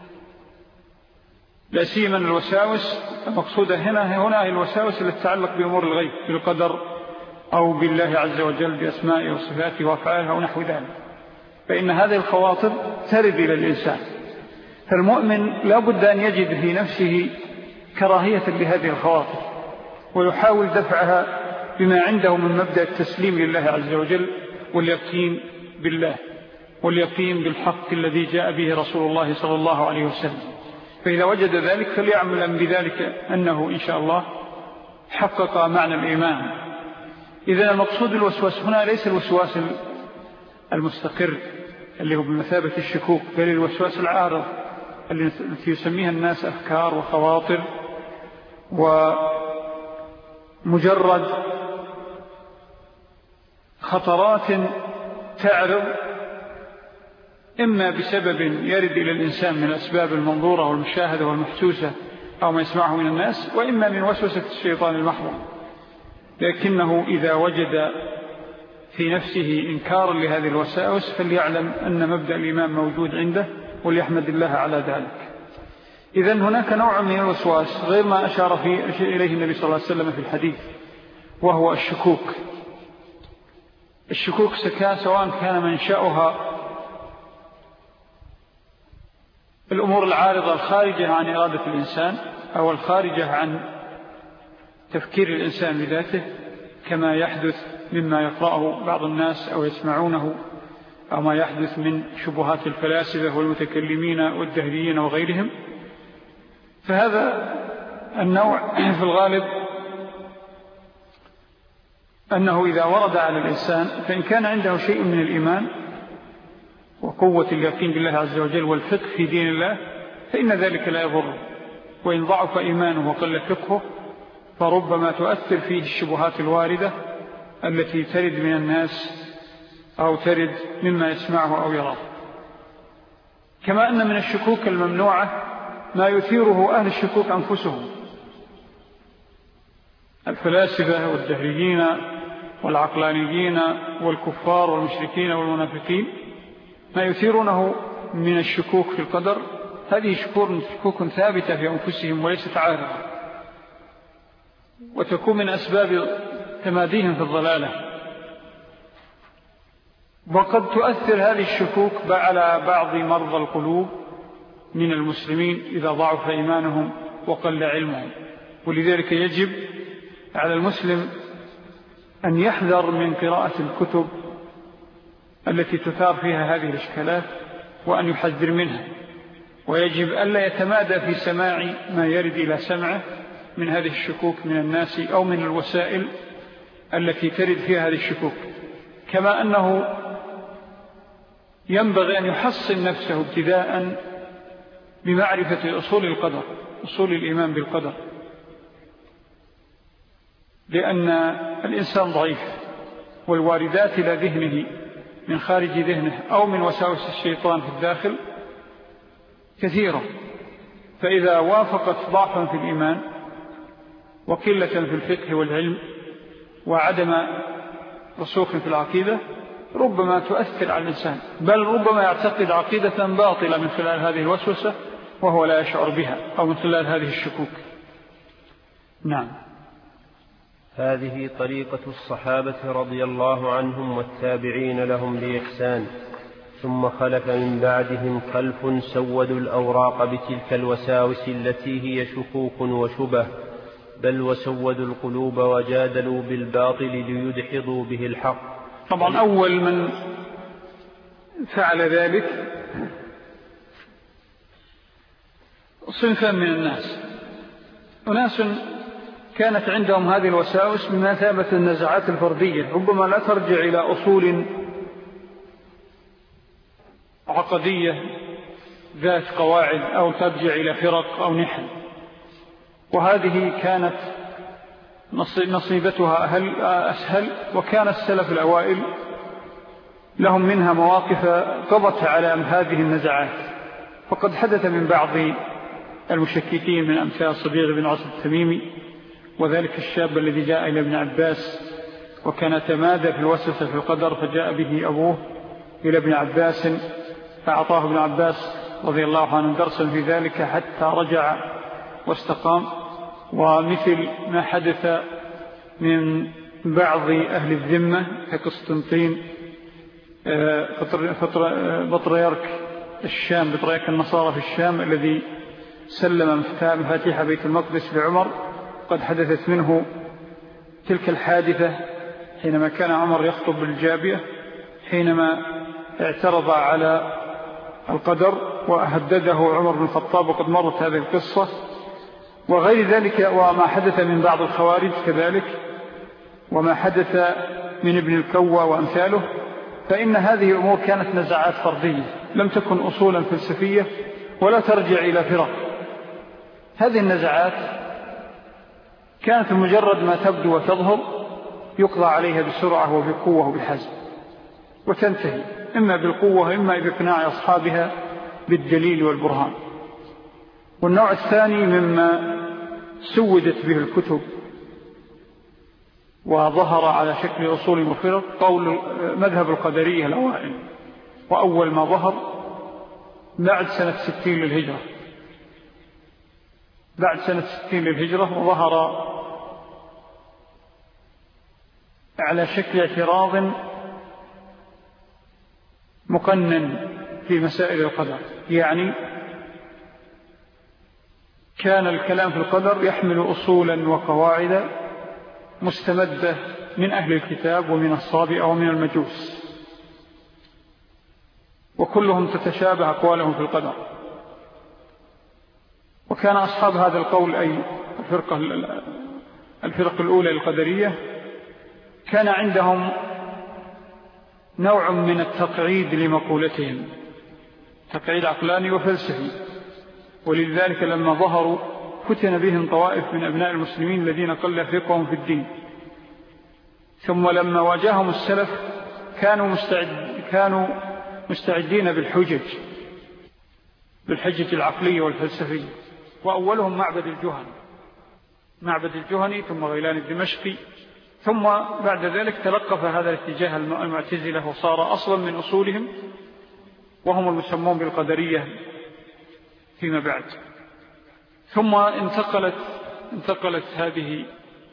لا سيما الوساوس المقصودة هنا هنا هي الوساوس التي تتعلق بأمور الغيب بالقدر أو بالله عز وجل بأسمائه وصفاته وأفعاله ونحو ذلك، فإن هذه الخواطر ترد إلى الإنسان. فالمؤمن لا بد أن يجد في نفسه كراهية لهذه الخواطر ويحاول دفعها بما عنده من مبدأ التسليم لله عز وجل واليقين بالله واليقين بالحق الذي جاء به رسول الله صلى الله عليه وسلم. فإذا وجد ذلك فليعمل بذلك أنه إن شاء الله حقق معنى الإيمان إذا المقصود الوسواس هنا ليس الوسواس المستقر اللي هو بمثابة الشكوك، بل الوسواس العارض التي يسميها الناس أفكار وخواطر، ومجرد خطرات تعرض إما بسبب يرد إلى الإنسان من الأسباب المنظورة والمشاهدة والمحسوسة أو ما يسمعه من الناس، وإما من وسوسة الشيطان المحض. لكنه إذا وجد في نفسه إنكارا لهذه الوساوس فليعلم أن مبدأ الإيمان موجود عنده وليحمد الله على ذلك. إذن هناك نوع من الوسواس غير ما أشار فيه إليه النبي صلى الله عليه وسلم في الحديث، وهو الشكوك. الشكوك سواء كان منشأها الأمور العارضة الخارجة عن إرادة الإنسان أو الخارجة عن تفكير الإنسان بذاته، كما يحدث مما يقرأه بعض الناس أو يسمعونه، أو ما يحدث من شبهات الفلاسفة والمتكلمين والدهريين وغيرهم. فهذا النوع في الغالب أنه إذا ورد على الإنسان فإن كان عنده شيء من الإيمان وقوة اليقين بالله عز وجل والفقه في دين الله فإن ذلك لا يضر، وإن ضعف إيمانه وقل فقهه فربما تؤثر فيه الشبهات الواردة التي ترد من الناس أو ترد مما يسمعه أو يراه. كما أن من الشكوك الممنوعة ما يثيره أهل الشكوك أنفسهم، الفلاسفة والدهريين والعقلانيين والكفار والمشركين والمنافقين، ما يثيرونه من الشكوك في القدر هذه شكوك ثابتة في أنفسهم وليست عارضة، وتكون من أسباب تماديهم في الضلالة. وقد تؤثر هذه الشكوك على بعض مرضى القلوب من المسلمين إذا ضعف إيمانهم وقل علمهم. ولذلك يجب على المسلم أن يحذر من قراءة الكتب التي تثار فيها هذه الإشكالات وأن يحذر منها، ويجب ألا يتمادى في سماع ما يرد إلى سمعه من هذه الشكوك من الناس أو من الوسائل التي ترد فيها هذه الشكوك. كما أنه ينبغي أن يحصن نفسه ابتداء بمعرفة أصول القدر، أصول الإيمان بالقدر، لأن الإنسان ضعيف، والواردات إلى ذهنه من خارج ذهنه أو من وساوس الشيطان في الداخل كثيرة، فإذا وافقت ضعفا في الإيمان وقلة في الفقه والعلم وعدم رسوخ في العقيدة ربما تؤثر على الإنسان، بل ربما يعتقد عقيدة باطلة من خلال هذه الوسوسة وهو لا يشعر بها، أو من خلال هذه الشكوك. نعم. هذه طريقة الصحابة رضي الله عنهم والتابعين لهم بإحسان، ثم خلف من بعدهم خلف سودوا الأوراق بتلك الوساوس التي هي شكوك وشبه، بل وسودوا القلوب وجادلوا بالباطل ليدحضوا به الحق. طبعا أول من فعل ذلك صنفا من الناس، أناس كانت عندهم هذه الوساوس بمثابة النزعات الفردية، ربما لا ترجع إلى أصول عقدية ذات قواعد أو ترجع إلى فرق أو نحل، وهذه كانت نصيبتها أسهل. وكان السلف الأوائل لهم منها مواقف قضت على هذه النزعات، فقد حدث من بعض المشككين من أمثال صبيغ بن عاصم التميمي، وذلك الشاب الذي جاء إلى ابن عباس وكان تمادى في الوسوسة في القدر، فجاء به أبوه إلى ابن عباس فأعطاه ابن عباس رضي الله عنه درسا في ذلك حتى رجع واستقام. ومثل ما حدث من بعض أهل الذمة كقسطنطين بطريرك الشام، بطريرك النصارى في الشام الذي سلم مفاتيح بيت المقدس لعمر، قد حدثت منه تلك الحادثة حينما كان عمر يخطب بالجابية، حينما اعترض على القدر وهدده عمر بن الخطاب، وقد مرت هذه القصة، وغير ذلك وما حدث من بعض الخوارج كذلك. وما حدث من ابن الكوى وأمثاله، فإن هذه الأمور كانت نزعات فردية لم تكن أصولا فلسفية ولا ترجع إلى فرق. هذه النزعات كانت مجرد ما تبدو وتظهر يقضى عليها بسرعة وبقوة وبحزم وتنتهي، إما بالقوة إما بإقناع أصحابها بالدليل والبرهان. والنوع الثاني مما سودت به الكتب وظهر على شكل أصول وفرق قول مذهب القدرية الأوائل، وأول ما ظهر بعد سنة ستين للهجرة بعد سنة ستين للهجرة وظهر على شكل اعتراض مقنن في مسائل القدر، يعني كان الكلام في القدر يحمل أصولا وقواعد مستمدة من أهل الكتاب ومن الصابئة ومن المجوس، وكلهم تتشابه أقوالهم في القدر. وكان أصحاب هذا القول أي الفرقة, الفرق الأولى القدرية كان عندهم نوع من التقعيد لمقولتهم، تقعيد عقلاني وفلسفي، ولذلك لما ظهروا فتن بهم طوائف من أبناء المسلمين الذين قل فقههم في الدين. ثم لما واجههم السلف كانوا, مستعد كانوا مستعدين بالحجج بالحجة العقلية والفلسفية، وأولهم معبد الجهني معبد الجهني ثم غيلان الدمشقي، ثم بعد ذلك تلقف هذا الاتجاه المعتزلة وصار أصلا من أصولهم، وهم المسمون بالقدرية فيما بعد. ثم انتقلت انتقلت هذه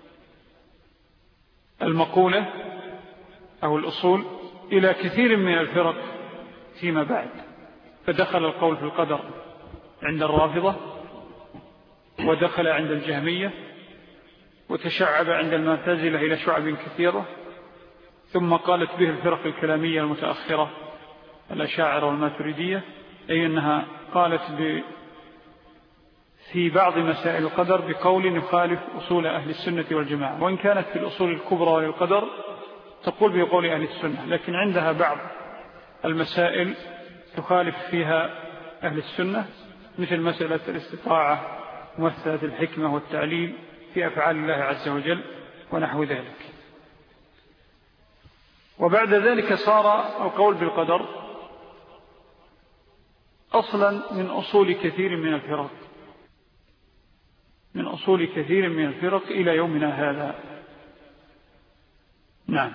المقولة أو الأصول إلى كثير من الفرق فيما بعد، فدخل القول في القدر عند الرافضة، ودخل عند الجهمية، وتشعب عند المعتزلة إلى شعب كثيرة، ثم قالت به الفرق الكلامية المتأخرة الأشاعرة والماتريدية، أي أنها قالت ب في بعض مسائل القدر بقول يخالف أصول أهل السنة والجماعة، وإن كانت في الأصول الكبرى للقدر تقول بقول أهل السنة، لكن عندها بعض المسائل تخالف فيها أهل السنة، مثل مسألة الاستطاعة ومسألة الحكمة والتعليل في أفعال الله عز وجل ونحو ذلك. وبعد ذلك صار القول بالقدر أصلا من أصول كثير من الفرق من أصول كثير من الفرق إلى يومنا هذا. نعم.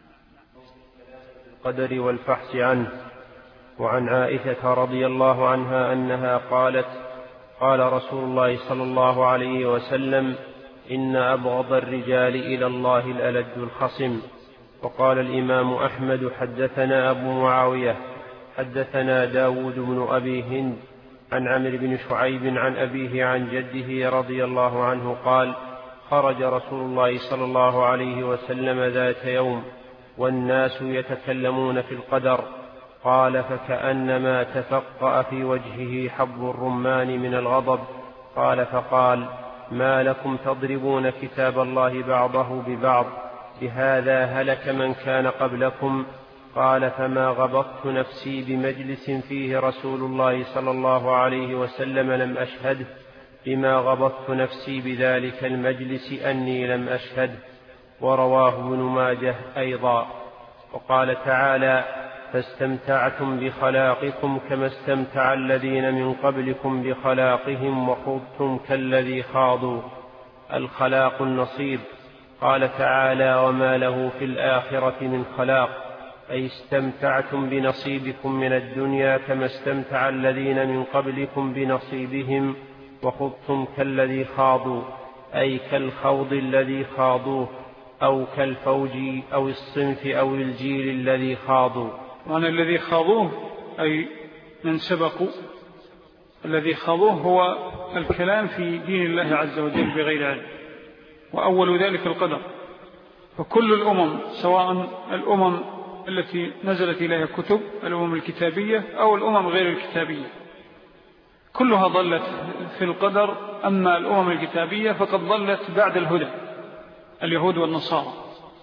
القدر والفحص عنه. وعن عائشة رضي الله عنها أنها قالت: قال رسول الله صلى الله عليه وسلم: إن أبغض الرجال إلى الله الألد الخصم. وقال الإمام أحمد: حدثنا أبو معاوية حدثنا داود بن أبي هند عن عمرو بن شعيب عن أبيه عن جده رضي الله عنه قال: خرج رسول الله صلى الله عليه وسلم ذات يوم والناس يتكلمون في القدر، قال: فكأنما تفقأ في وجهه حب الرمان من الغضب. قال: فقال: ما لكم تضربون كتاب الله بعضه ببعض، بهذا هلك من كان قبلكم. قال: فما غبطت نفسي بمجلس فيه رسول الله صلى الله عليه وسلم لم أشهده، بما غبطت نفسي بذلك المجلس أني لم أشهده. ورواه ابن ماجه أيضا. وقال تعالى: فاستمتعتم بخلاقكم كما استمتع الذين من قبلكم بخلاقهم وخضتم كالذي خاضوا. الخلاق النصيب. قال تعالى: وما له في الآخرة من خلاق، أي استمتعتم بنصيبكم من الدنيا كما استمتع الذين من قبلكم بنصيبهم وخضتم كالذي خاضوا، أي كالخوض الذي خاضوه، أو كالفوج أو الصنف أو الجيل الذي خاضوا. وأنا الذي خاضوه أي من سبقوا، الذي خاضوه هو الكلام في دين الله عز وجل بغير علم، وأول ذلك القدر. فكل الأمم سواء الأمم التي نزلت إليها كتب الأمم الكتابية أو الأمم غير الكتابية كلها ضلت في القدر، أما الأمم الكتابية فقد ضلت بعد الهدى، اليهود والنصارى.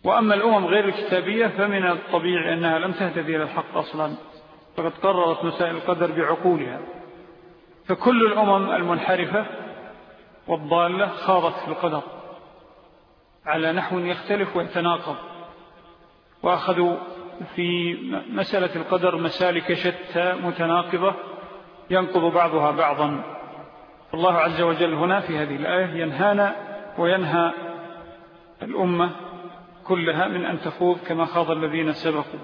وأما الأمم غير الكتابية فمن الطبيعي أنها لم تهتدي إلى الحق أصلا، فقد قررت مسائل القدر بعقولها. فكل الأمم المنحرفة والضالة خاضت في القدر على نحو يختلف ويتناقض، وأخذوا في مسألة القدر مسالك شتى متناقضة ينقض بعضها بعضا. الله عز وجل هنا في هذه الآية ينهانا وينهى الأمة كلها من أن تخوض كما خاض الذين سبقوا،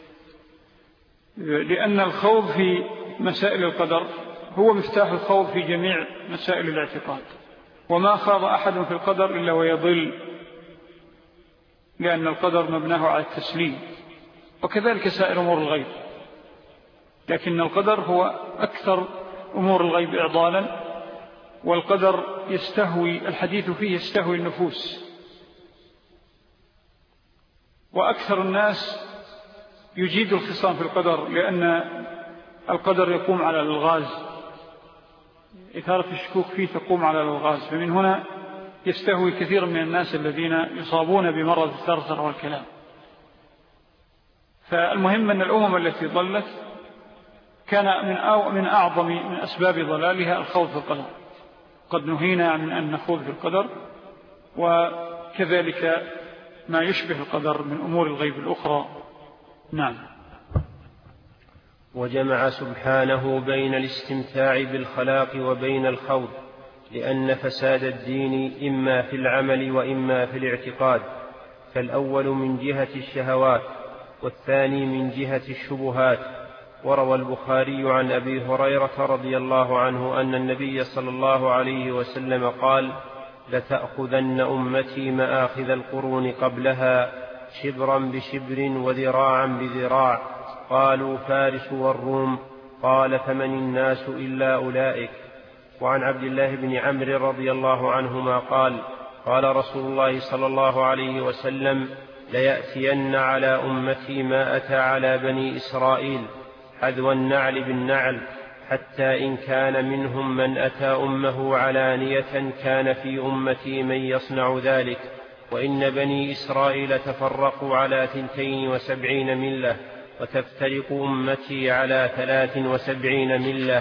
لأن الخوض في مسائل القدر هو مفتاح الخوض في جميع مسائل الاعتقاد، وما خاض أحد في القدر إلا ويضل، لأن القدر مبناه على التسليم، وكذلك سائر أمور الغيب. لكن القدر هو أكثر أمور الغيب إعضالا، والقدر يستهوي الحديث فيه يستهوي النفوس، وأكثر الناس يجيد الخصام في القدر، لأن القدر يقوم على الألغاز، إثارة الشكوك فيه تقوم على الألغاز، فمن هنا يستهوي كثير من الناس الذين يصابون بمرض الثرثر والكلام. فالمهم أن الأمم التي ضلت كان من من أعظم من أسباب ضلالها الخوض في القدر. قد نهينا من أن نخوض في القدر، وكذلك ما يشبه القدر من أمور الغيب الأخرى. نعم. وجمع سبحانه بين الاستمتاع بالخلاق وبين الخوض، لأن فساد الدين إما في العمل وإما في الاعتقاد، فالأول من جهة الشهوات والثاني من جهة الشبهات. وروى البخاري عن أبي هريرة رضي الله عنه أن النبي صلى الله عليه وسلم قال: لتأخذن أمتي مآخذ القرون قبلها شبرا بشبر وذراعا بذراع. قالوا: فارس والروم. قال: فمن الناس إلا أولئك. وعن عبد الله بن عمرو رضي الله عنهما قال: قال رسول الله صلى الله عليه وسلم: ليأتين على أمتي ما أتى على بني إسرائيل حذو النعل بالنعل، حتى إن كان منهم من أتى أمه علانية كان في أمتي من يصنع ذلك. وإن بني إسرائيل تفرقوا على ثنتين وسبعين ملة، وتفترق أمتي على ثلاث وسبعين ملة،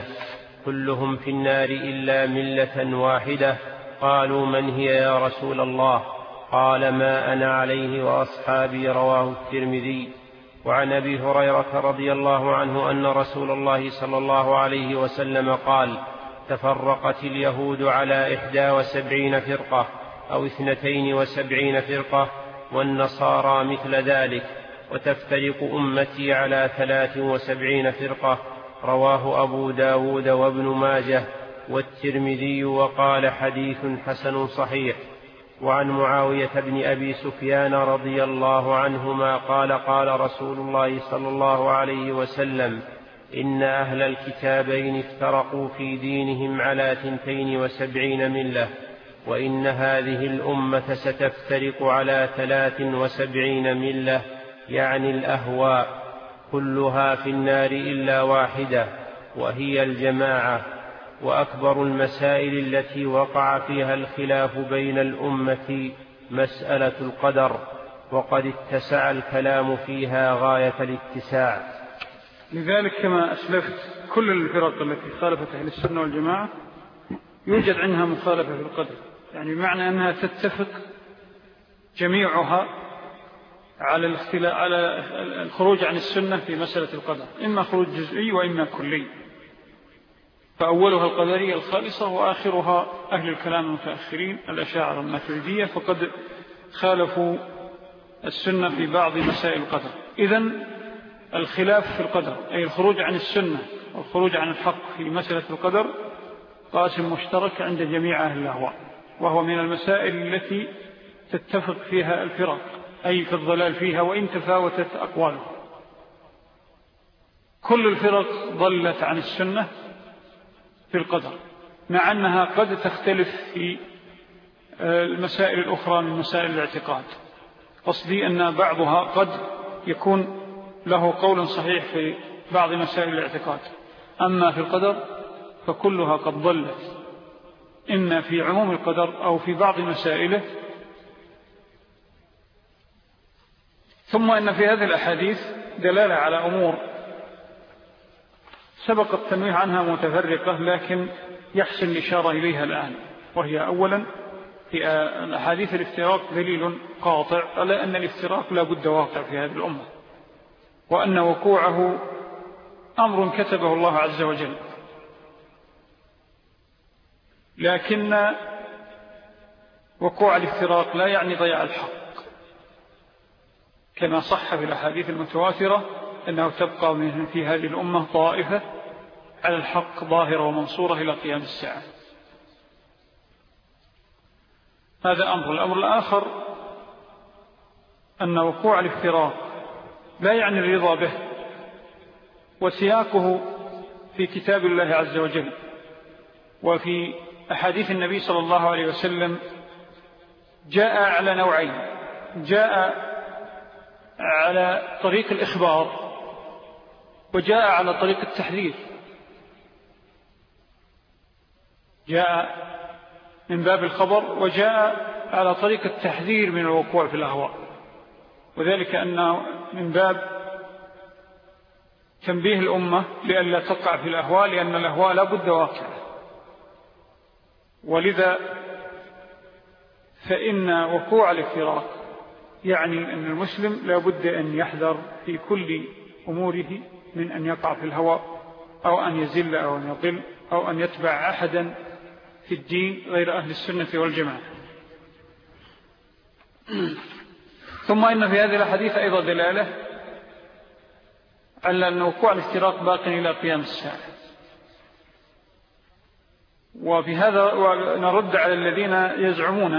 كلهم في النار إلا ملة واحدة. قالوا: من هي يا رسول الله؟ قال: ما أنا عليه وأصحابي. رواه الترمذي. وعن أبي هريرة رضي الله عنه أن رسول الله صلى الله عليه وسلم قال: تفرقت اليهود على إحدى وسبعين فرقة أو اثنتين وسبعين فرقة، والنصارى مثل ذلك، وتفترق أمتي على ثلاث وسبعين فرقة. رواه أبو داود وابن ماجه والترمذي، وقال: حديث حسن صحيح. وعن معاوية بن أبي سفيان رضي الله عنهما قال: قال رسول الله صلى الله عليه وسلم: إن أهل الكتابين افترقوا في دينهم على ثنتين وسبعين ملة، وإن هذه الأمة ستفترق على ثلاث وسبعين ملة، يعني الأهواء، كلها في النار إلا واحدة، وهي الجماعة. وأكبر المسائل التي وقع فيها الخلاف بين الأمة مسألة القدر، وقد اتسع الكلام فيها غاية الاتساع. لذلك كما أسلفت كل الفرق التي خالفت أهل السنة والجماعة يوجد عنها مخالفة في القدر، يعني بمعنى أنها تتفق جميعها على على الخروج عن السنة في مسألة القدر، إما خروج جزئي وإما كلي. فأولها القدرية الخالصة، وآخرها أهل الكلام المتأخرين الأشاعرة الماتريدية، فقد خالفوا السنة في بعض مسائل القدر. إذن الخلاف في القدر أي الخروج عن السنة والخروج عن الحق في مسألة القدر قاسم مشترك عند جميع أهل الأهواء، وهو من المسائل التي تتفق فيها الفرق، أي في الضلال فيها وإن تفاوتت أقوالها. كل الفرق ضلت عن السنة في القدر، مع أنها قد تختلف في المسائل الأخرى من مسائل الاعتقاد. قصدي أن بعضها قد يكون له قول صحيح في بعض مسائل الاعتقاد، أما في القدر فكلها قد ضلت، إما في عموم القدر أو في بعض مسائله ثم إن في هذه الأحاديث دلالة على أمور سبق التنويه عنها متفرقة، لكن يحسن الإشارة إليها الآن. وهي أولا في الأحاديث الافتراق دليل قاطع على أن الافتراق لا بد واقع في هذه الأمة، وأن وقوعه أمر كتبه الله عز وجل، لكن وقوع الافتراق لا يعني ضياع الحق، كما صح في الأحاديث المتواترة أنه تبقى من في هذه الأمة طائفة على الحق ظاهرة ومنصورة إلى قيام الساعة. هذا أمر. الأمر الآخر أن وقوع الافتراق لا يعني الرضا به، وسياقه في كتاب الله عز وجل وفي أحاديث النبي صلى الله عليه وسلم جاء على نوعين: جاء على طريق الإخبار وجاء على طريق التحذير. جاء من باب الخبر وجاء على طريق التحذير من الوقوع في الأهواء، وذلك أنه من باب تنبيه الأمة لئلا تقع في الأهواء، لأن الأهواء لا بد واقعة. ولذا فإن وقوع الافتراق يعني أن المسلم لا بد أن يحذر في كل أموره من أن يقع في الهوى أو أن يزل أو أن يضل أو أن يتبع أحدا في الدين غير أهل السنة والجماعة. ثم إن في هذه الحديث أيضا دلالة على أن وقوع الافتراق باق إلى قيام الساعة. وفي هذا نرد على الذين يزعمون،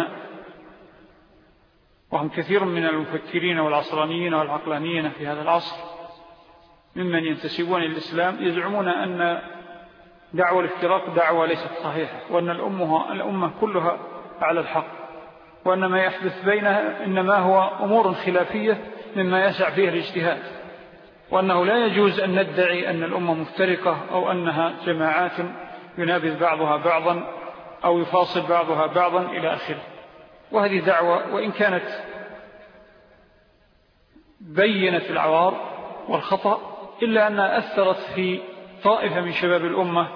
وهم كثير من المفكرين والعصرانيين والعقلانيين في هذا العصر ممن ينتسبون للإسلام، يزعمون أن دعوة الافتراق دعوة ليست صحيحة، وأن الأمة, الأمة كلها على الحق، وأن ما يحدث بينها إنما هو أمور خلافية مما يسع فيه الاجتهاد، وأنه لا يجوز أن ندعي أن الأمة مفترقة أو أنها جماعات ينابذ بعضها بعضا أو يفاصل بعضها بعضا إلى آخره. وهذه دعوة وإن كانت بينت العوار والخطأ، إلا أنها أثرت في طائفة من شباب الأمة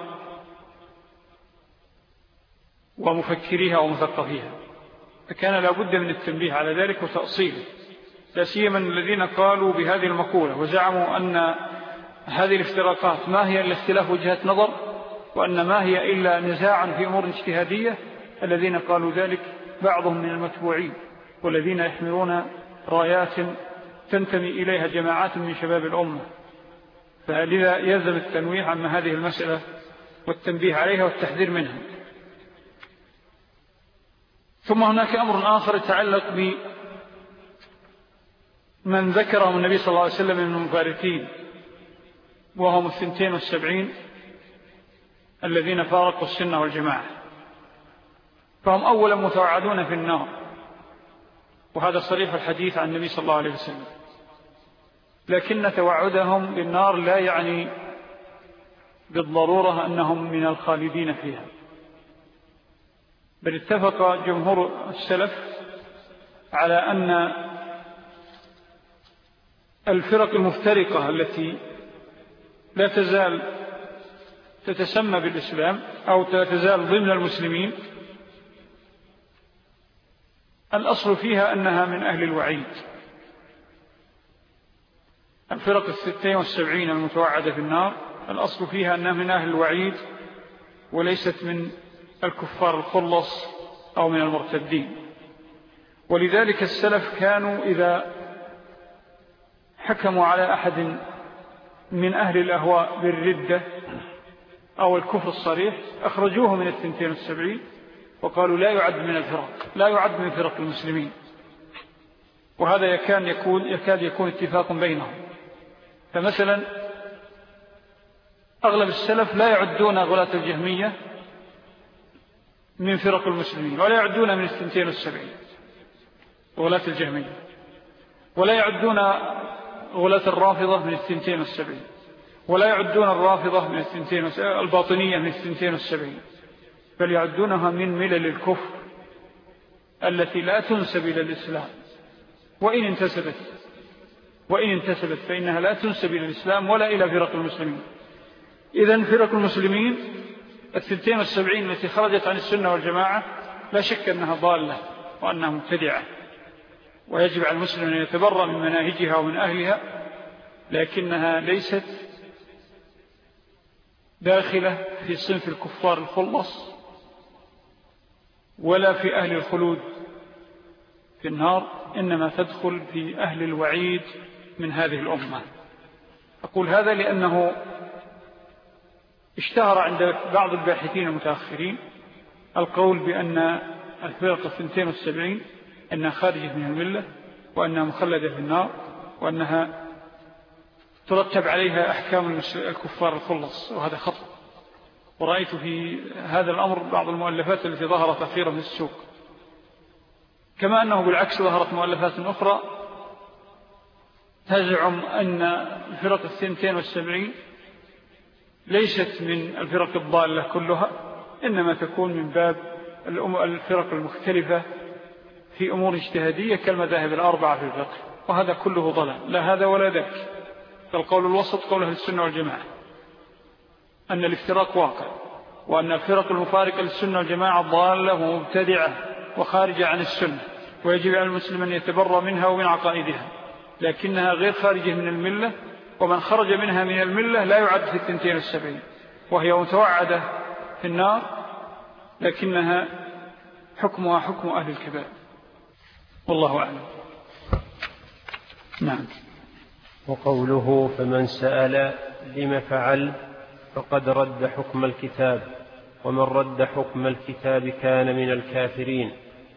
ومفكريها ومثقفيها، فكان لا بد من التنبيه على ذلك وتأصيله، لا سيما الذين قالوا بهذه المقولة وزعموا أن هذه الافتراقات ما هي إلا اختلاف وجهات نظر، وأن ما هي إلا نزاع في أمور اجتهادية. الذين قالوا ذلك بعضهم من المتبوعين، والذين يحملون رايات تنتمي إليها جماعات من شباب الأمة. فلذا يلزم التنويه عن هذه المسألة والتنبيه عليها والتحذير منها. ثم هناك أمر آخر يتعلق بمن ذكرهم النبي صلى الله عليه وسلم من المفارقين، وهم الثنتين والسبعين الذين فارقوا السنة والجماعة، فهم أولا متوعدون في النار، وهذا صريح الحديث عن النبي صلى الله عليه وسلم. لكن توعدهم بالنار لا يعني بالضرورة أنهم من الخالدين فيها، بل اتفق جمهور السلف على أن الفرق المفترقة التي لا تزال تتسمى بالإسلام أو تزال ضمن المسلمين الأصل فيها أنها من أهل الوعيد. الفرق الستين والسبعين المتوعدة في النار الأصل فيها أنها من أهل الوعيد وليست من الكفار الخلص أو من المرتدين. ولذلك السلف كانوا إذا حكموا على أحد من أهل الأهواء بالردة أو الكفر الصريح أخرجوه من الثنتين والسبعين وقالوا لا يعد من الفرق، لا يعد من فرق المسلمين. وهذا يكاد يكون, يكاد يكون اتفاق بينهم. فمثلا أغلب السلف لا يعدون غلاة الجهمية من فرق المسلمين، ولا يعدون من الثنتين والسبعين غلاة الجهمية، ولا يعدون غلاة الرافضة من الثنتين والسبعين، ولا يعدون الرافضة من الثنتين الباطنية من الثنتين والسبعين، بل يعدونها من ملل الكفر التي لا تنسب إلى الإسلام وإن انتسبت، وإن انتسبت فإنها لا تنسب إلى الإسلام ولا إلى فرق المسلمين. إذن فرق المسلمين الثنتين والسبعين التي خرجت عن السنة والجماعة لا شك أنها ضالة وأنها مبتدعة، ويجب على المسلم أن يتبرأ من مناهجها ومن أهلها، لكنها ليست داخلة في صنف الكفار الخلص ولا في أهل الخلود في النار، إنما تدخل في أهل الوعيد من هذه الأمة. أقول هذا لأنه اشتهر عند بعض الباحثين المتأخرين القول بأن الفرقة الثنتين والسبعين أنها خارجة من الملة، وأنها مخلدة في النار، وأنها ترتب عليها أحكام الكفار الخلص، وهذا خطأ. ورأيت في هذا الأمر بعض المؤلفات التي ظهرت أخيرا في السوق، كما أنه بالعكس ظهرت مؤلفات أخرى تزعم أن الفرق الثنتين والسبعين ليست من الفرق الضالة كلها، إنما تكون من باب الفرق المختلفة في أمور اجتهادية كالمذاهب الأربعة في الفقه، وهذا كله ضلال، لا هذا ولا ذاك. فالقول الوسط قول أهل السنة والجماعة أن الافتراق واقع، وأن الفرق المفارقة للسنة والجماعة ضالة ومبتدعة وخارجة عن السنة، ويجب على المسلم أن يتبرأ منها ومن عقائدها، لكنها غير خارجة من الملة، ومن خرج منها من الملة لا يعد في الثنتين والسبعين، وهي متوعدة في النار، لكنها حكمها حكم أهل الكبائر، والله أعلم. نعم. وقوله فمن سأل لم فعل فقد رد حكم الكتاب، ومن رد حكم الكتاب كان من الكافرين.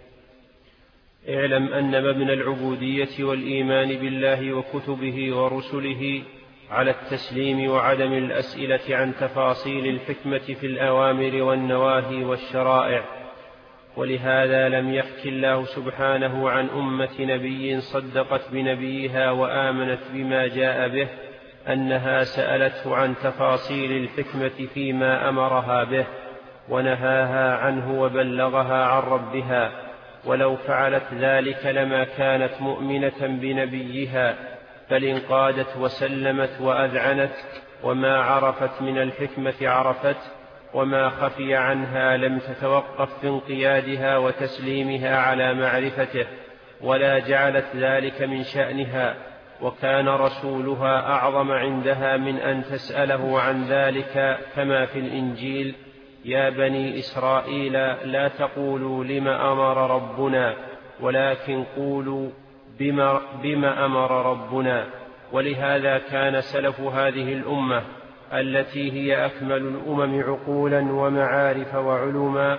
اعلم أن مبنى العبودية والإيمان بالله وكتبه ورسله على التسليم وعدم الأسئلة عن تفاصيل الحكمة في الأوامر والنواهي والشرائع. ولهذا لم يحكي الله سبحانه عن أمة نبي صدقت بنبيها وآمنت بما جاء به أنها سألته عن تفاصيل الحكمة فيما أمرها به ونهاها عنه وبلغها عن ربها، ولو فعلت ذلك لما كانت مؤمنة بنبيها، بل انقادت وسلمت وأذعنت، وما عرفت من الحكمة عرفت، وما خفي عنها لم تتوقف في انقيادها وتسليمها على معرفته، ولا جعلت ذلك من شأنها. وكان رسولها أعظم عندها من أن تسأله عن ذلك، كما في الإنجيل: يا بني إسرائيل لا تقولوا لم أمر ربنا، ولكن قولوا بما, بما أمر ربنا. ولهذا كان سلف هذه الأمة التي هي أكمل الأمم عقولا ومعارف وعلوما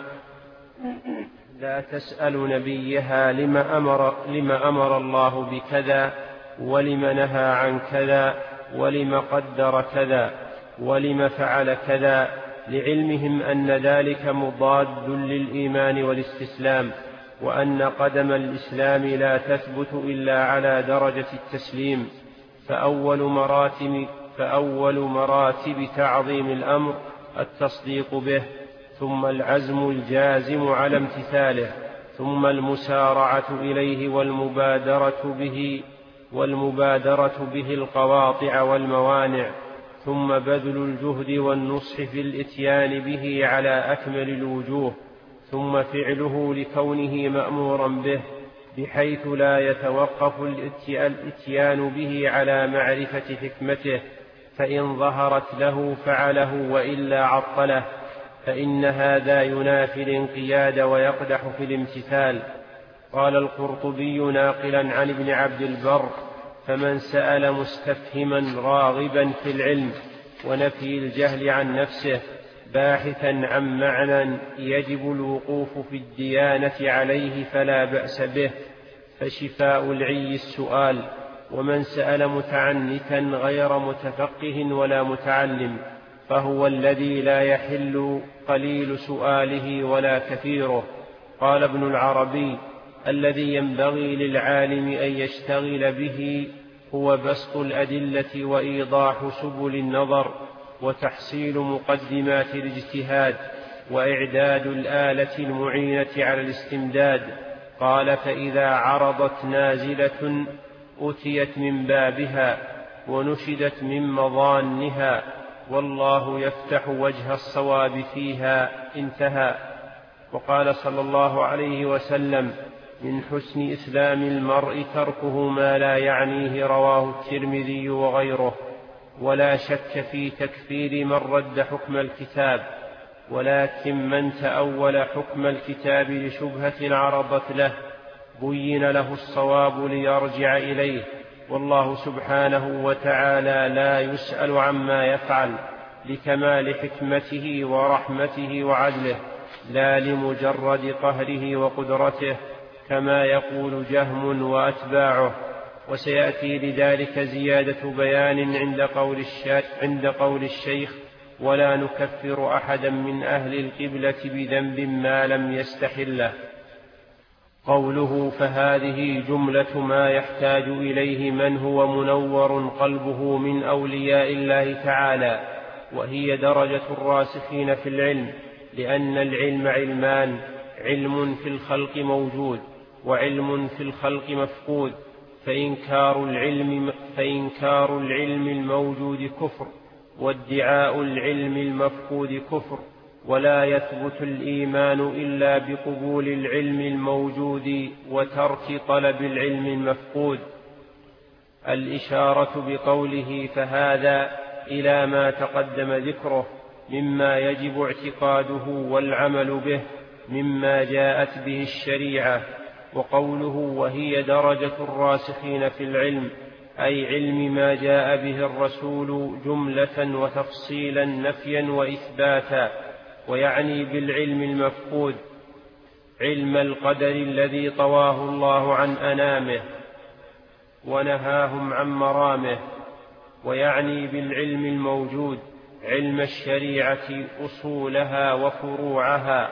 لا تسأل نبيها لم أمر, لم أمر الله بكذا، ولم نهى عن كذا، ولم قدر كذا، ولم فعل كذا، لعلمهم أن ذلك مضاد للإيمان والاستسلام، وأن قدم الإسلام لا تثبت إلا على درجة التسليم. فأول مراتب, فأول مراتب تعظيم الأمر التصديق به، ثم العزم الجازم على امتثاله، ثم المسارعة إليه والمبادرة به والمبادرة به القواطع والموانع، ثم بذل الجهد والنصح في الإتيان به على أكمل الوجوه، ثم فعله لكونه مأمورا به، بحيث لا يتوقف الإتيان به على معرفة حكمته، فإن ظهرت له فعله وإلا عطله، فإن هذا ينافي الانقياد ويقدح في الامتثال. قال القرطبي ناقلا عن ابن عبد البر: فمن سأل مستفهما راغبا في العلم ونفي الجهل عن نفسه، باحثا عن معنى يجب الوقوف في الديانة عليه، فلا بأس به، فشفاء العي السؤال. ومن سأل متعنتا غير متفقه ولا متعلم، فهو الذي لا يحل قليل سؤاله ولا كثيره. قال ابن العربي: الذي ينبغي للعالم أن يشتغل به هو بسط الأدلة وإيضاح سبل النظر، وتحصيل مقدمات الاجتهاد، وإعداد الآلة المعينة على الاستمداد. قال: فإذا عرضت نازلة أتيت من بابها ونشدت من مظانها، والله يفتح وجه الصواب فيها. انتهى. وقال صلى الله عليه وسلم: من حسن إسلام المرء تركه ما لا يعنيه، رواه الترمذي وغيره. ولا شك في تكفير من رد حكم الكتاب، ولكن من تأول حكم الكتاب لشبهة عرضت له بين له الصواب ليرجع إليه، والله سبحانه وتعالى لا يسأل عما يفعل لكمال حكمته ورحمته وعدله، لا لمجرد قهره وقدرته كما يقول جهم وأتباعه. وسيأتي لذلك زيادة بيان عند قول, عند قول الشيخ: ولا نكفر أحدا من أهل القبلة بذنب ما لم يستحله. قوله: فهذه جملة ما يحتاج إليه من هو منور قلبه من أولياء الله تعالى، وهي درجة الراسخين في العلم، لأن العلم علمان: علم في الخلق موجود، وعلم في الخلق مفقود. فإنكار العلم, فإنكار العلم الموجود كفر، وادعاء العلم المفقود كفر، ولا يثبت الإيمان إلا بقبول العلم الموجود وترك طلب العلم المفقود. الإشارة بقوله فهذا إلى ما تقدم ذكره مما يجب اعتقاده والعمل به مما جاءت به الشريعة. وقوله: وهي درجة الراسخين في العلم، أي علم ما جاء به الرسول جملة وتفصيلا نفيا وإثباتا. ويعني بالعلم المفقود علم القدر الذي طواه الله عن أنامه ونهاهم عن مرامه. ويعني بالعلم الموجود علم الشريعة أصولها وفروعها.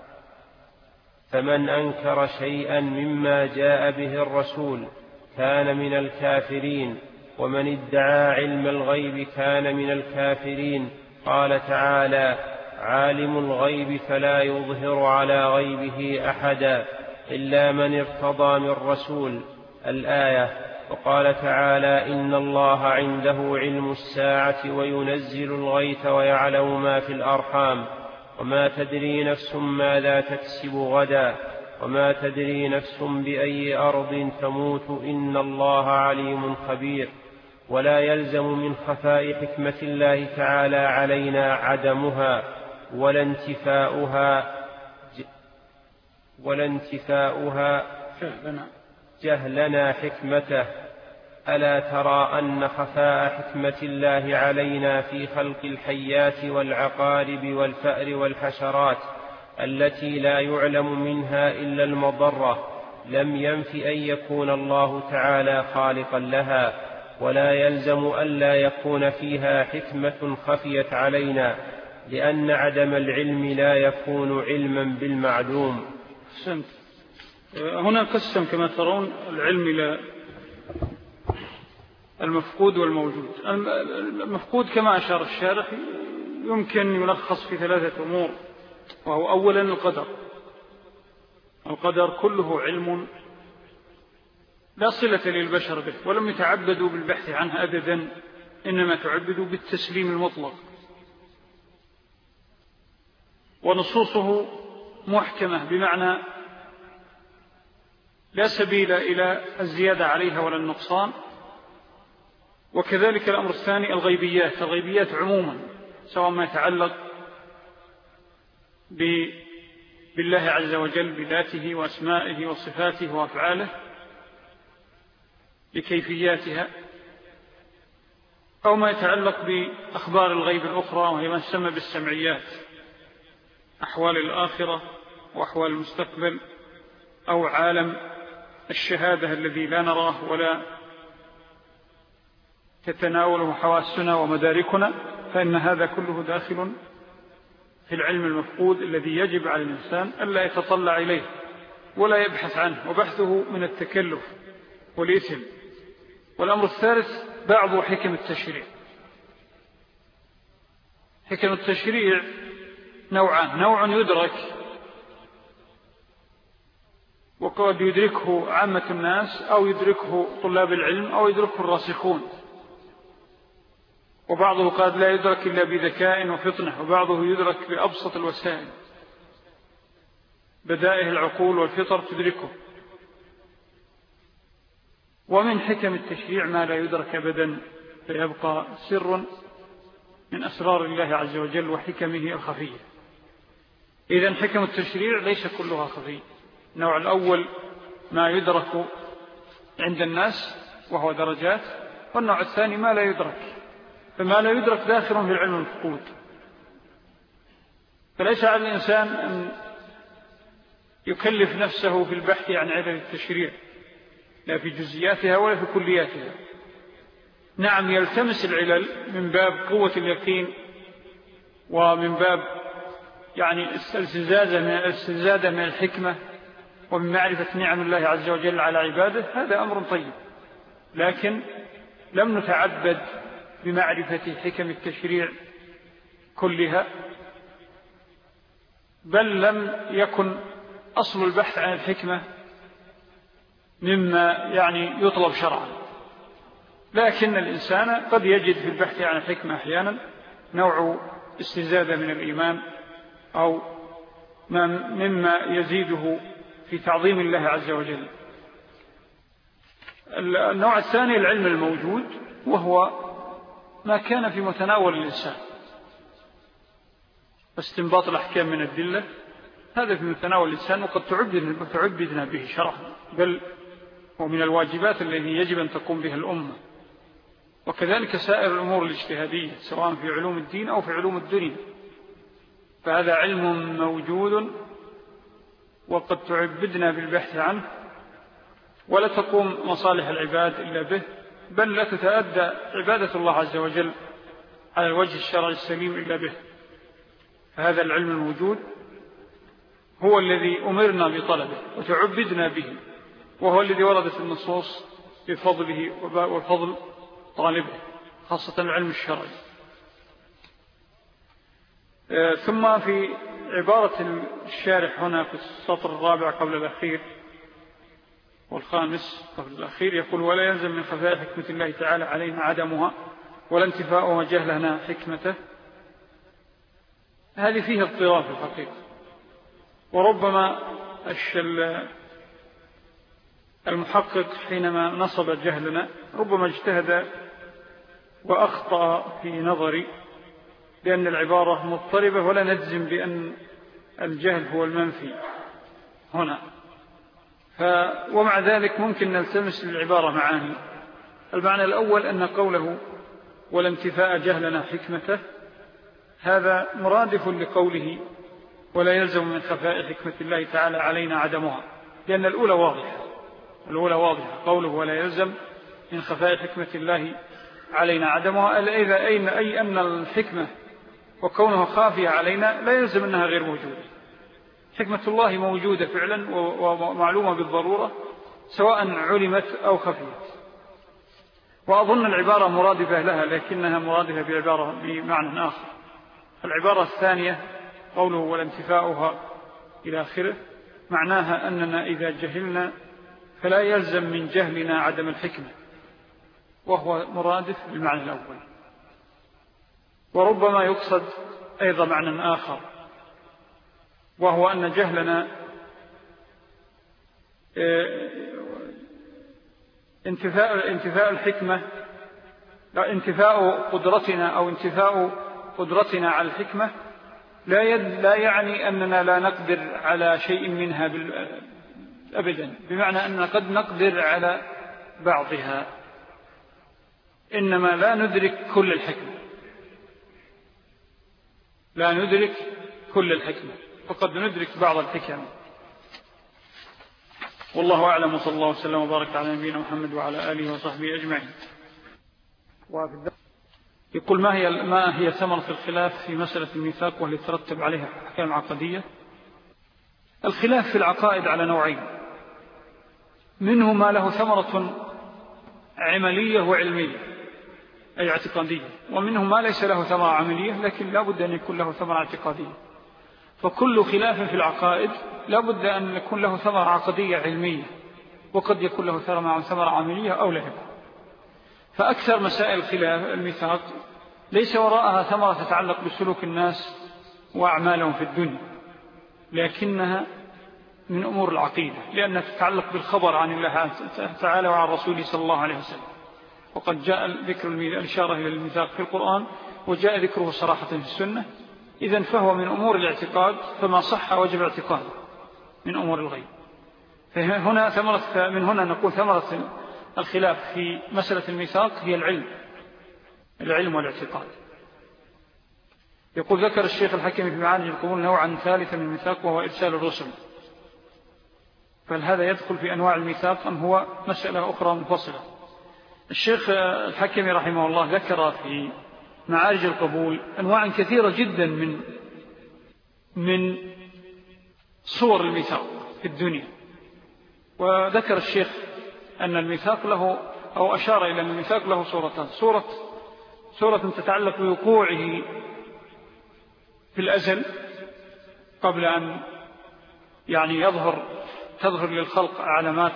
فمن أنكر شيئا مما جاء به الرسول كان من الكافرين، ومن ادعى علم الغيب كان من الكافرين. قال تعالى: عالم الغيب فلا يظهر على غيبه أحدا إلا من ارتضى من رسول. الآية. وقال تعالى: إن الله عنده علم الساعة وينزل الغيث ويعلم ما في الأرحام وما تدري نفس ماذا تكسب غدا وما تدري نفس بأي أرض تموت إن الله عليم خبير. ولا يلزم من خفاء حكمة الله تعالى علينا عدمها ولا انتفاؤها ولا انتفاؤها جهلنا حكمته. ألا ترى أن خفاء حكمة الله علينا في خلق الحيات والعقارب والفأر والحشرات التي لا يعلم منها إلا المضرة لم ينف أن يكون الله تعالى خالقا لها، ولا يلزم ألا يكون فيها حكمة خفيت علينا، لأن عدم العلم لا يكون علما بالمعدوم. سمت. هنا قسم كما ترون العلم إلى المفقود والموجود. المفقود كما أشار الشارح يمكن يلخص في ثلاثة أمور، وهو أولا القدر. القدر كله علم لا صلة للبشر به، ولم يتعبدوا بالبحث عنه أبدا، إنما تعبدوا بالتسليم المطلق، ونصوصه محكمة بمعنى لا سبيل إلى الزيادة عليها ولا النقصان. وكذلك الأمر الثاني الغيبيات. الغيبيات عموما سواء ما يتعلق بالله عز وجل بذاته وأسمائه وصفاته وأفعاله بكيفياتها، أو ما يتعلق بأخبار الغيب الأخرى وهي ما تسمى بالسمعيات، أحوال الآخرة وأحوال المستقبل، أو عالم الشهادة الذي لا نراه ولا تتناوله حواسنا ومداركنا، فإن هذا كله داخل في العلم المفقود الذي يجب على الإنسان ألا يتطلع إليه ولا يبحث عنه، وبحثه من التكلف والإثم. والأمر الثالث بعض حكم التشريع. حكم التشريع نوعان: نوع يدرك وقد يدركه عامة الناس أو يدركه طلاب العلم أو يدركه الراسخون، وبعضه قد لا يدرك إلا بذكاء وفطنة، وبعضه يدرك بأبسط الوسائل، بدائه العقول والفطر تدركه. ومن حكم التشريع ما لا يدرك أبدا، فيبقى سر من أسرار الله عز وجل وحكمه الخفية. إذن حكم التشريع ليس كلها خفية. النوع الأول ما يدرك عند الناس وهو درجات، والنوع الثاني ما لا يدرك، فما لا يدرك داخل في العلم المفقود. فليس على الإنسان أن يكلف نفسه في البحث عن علل التشريع، لا في جزئياتها ولا في كلياتها. نعم يلتمس العلل من باب قوة اليقين ومن باب يعني الزيادة من الزيادة من الحكمة ومن معرفة نعم الله عز وجل على عباده، هذا أمر طيب، لكن لم نتعبد بمعرفة حكم التشريع كلها، بل لم يكن أصل البحث عن الحكمة مما يعني يطلب شرعا. لكن الإنسان قد يجد في البحث عن الحكمة أحيانا نوع استزادة من الإيمان أو مما يزيده في تعظيم الله عز وجل. النوع الثاني العلم الموجود، وهو ما كان في متناول الإنسان، استنباط الأحكام من الدلة، هذا في متناول الإنسان وقد تعبدنا به شرعا، بل ومن الواجبات التي يجب أن تقوم بها الأمة. وكذلك سائر الأمور الاجتهادية سواء في علوم الدين أو في علوم الدنيا، فهذا علم موجود وقد تعبدنا بالبحث عنه، ولا تقوم مصالح العباد إلا به، بل لا تتأدى عبادة الله عز وجل على الوجه الشرعي السليم إلا به. فهذا العلم الموجود هو الذي أمرنا بطلبه وتعبدنا به، وهو الذي وردت النصوص بفضله وفضل طالبه، خاصة العلم الشرعي. ثم في عبارة الشارح هنا في السطر الرابع قبل الأخير والخامس قبل الأخير يقول: ولا يلزم من خفاء حكمة الله تعالى علينا عدمها ولا انتفاء وجهلنا حكمته. هذه فيها اضطراب في الحقيقة، وربما المحقق حينما نصب جهلنا ربما اجتهد وأخطأ في نظري، لأن العبارة مضطربة ولا نجزم بأن الجهل هو المنفي هنا. ف ومع ذلك ممكن نلتمس للعبارة معاني. المعنى الأول أن قوله ولا انتفاء جهلنا حكمته، هذا مرادف لقوله ولا يلزم من خفاء حكمة الله تعالى علينا عدمها، لأن الأولى واضحة الأولى واضحة قوله ولا يلزم من خفاء حكمة الله علينا عدمها، أي أن الحكمة وكونها خافية علينا لا يلزم أنها غير موجودة. حكمة الله موجودة فعلا ومعلومة بالضرورة سواء علمت أو خفيت. وأظن العبارة مرادفة لها، لكنها مرادفة بعبارة بمعنى آخر. العبارة الثانية قوله ولا انتفاؤها إلى آخره، معناها أننا إذا جهلنا فلا يلزم من جهلنا عدم الحكمة، وهو مرادف بالمعنى الأول. وربما يقصد أيضا معنى آخر، وهو أن جهلنا انتفاء انتفاء الحكمة انتفاء قدرتنا أو انتفاء قدرتنا على الحكمة لا يد لا يعني أننا لا نقدر على شيء منها أبدا، بمعنى أننا قد نقدر على بعضها، إنما لا ندرك كل الحكمة لا ندرك كل الحكمة فقد ندرك بعض الحكم. والله أعلم، وصلى الله وسلم وبارك على نبينا محمد وعلى آله وصحبه أجمعين. يقول: ما هي ما هي ثمرة الخلاف في مسألة الميثاق والتي ترتب عليها أحكام عقدية؟ الخلاف في العقائد على نوعين، منه ما له ثمرة عملية وعلمية أي اعتقادية، ومنه ما ليس له ثمرة عملية لكن لا بد أن يكون له ثمرة اعتقادية. فكل خلاف في العقائد لا بد أن يكون له ثمرة عقدية علمية، وقد يكون له ثمرة عملية أو لا يكون. فأكثر مسائل خلاف الميثاق ليس وراءها ثمرة تتعلق بسلوك الناس وأعمالهم في الدنيا، لكنها من أمور العقيدة، لأنها تتعلق بالخبر عن الله تعالى وعن رسوله صلى الله عليه وسلم. وقد جاء ذكر الإشارة إلى الميثاق في القرآن، وجاء ذكره صراحة في السنة. إذن فهو من أمور الاعتقاد، فما صح وجب اعتقاد من أمور الغيب. فهنا ثمرة من هنا نقول ثمرة الخلاف في مسألة الميثاق هي العلم العلم والاعتقاد. يقول ذكر الشيخ الحكيم في معاني القبول نوعا ثالثا من الميثاق وهو إرسال الرسل، فهل هذا يدخل في أنواع الميثاق أم هو مسألة أخرى منفصلة؟ الشيخ الحكيم رحمه الله ذكر في معارج القبول أنواع كثيرة جدا من من صور الميثاق في الدنيا. وذكر الشيخ أن الميثاق له أو أشار إلى أن الميثاق له صورتان، صورة صورة تتعلق بوقوعه في الأزل قبل أن يعني يظهر تظهر للخلق علامات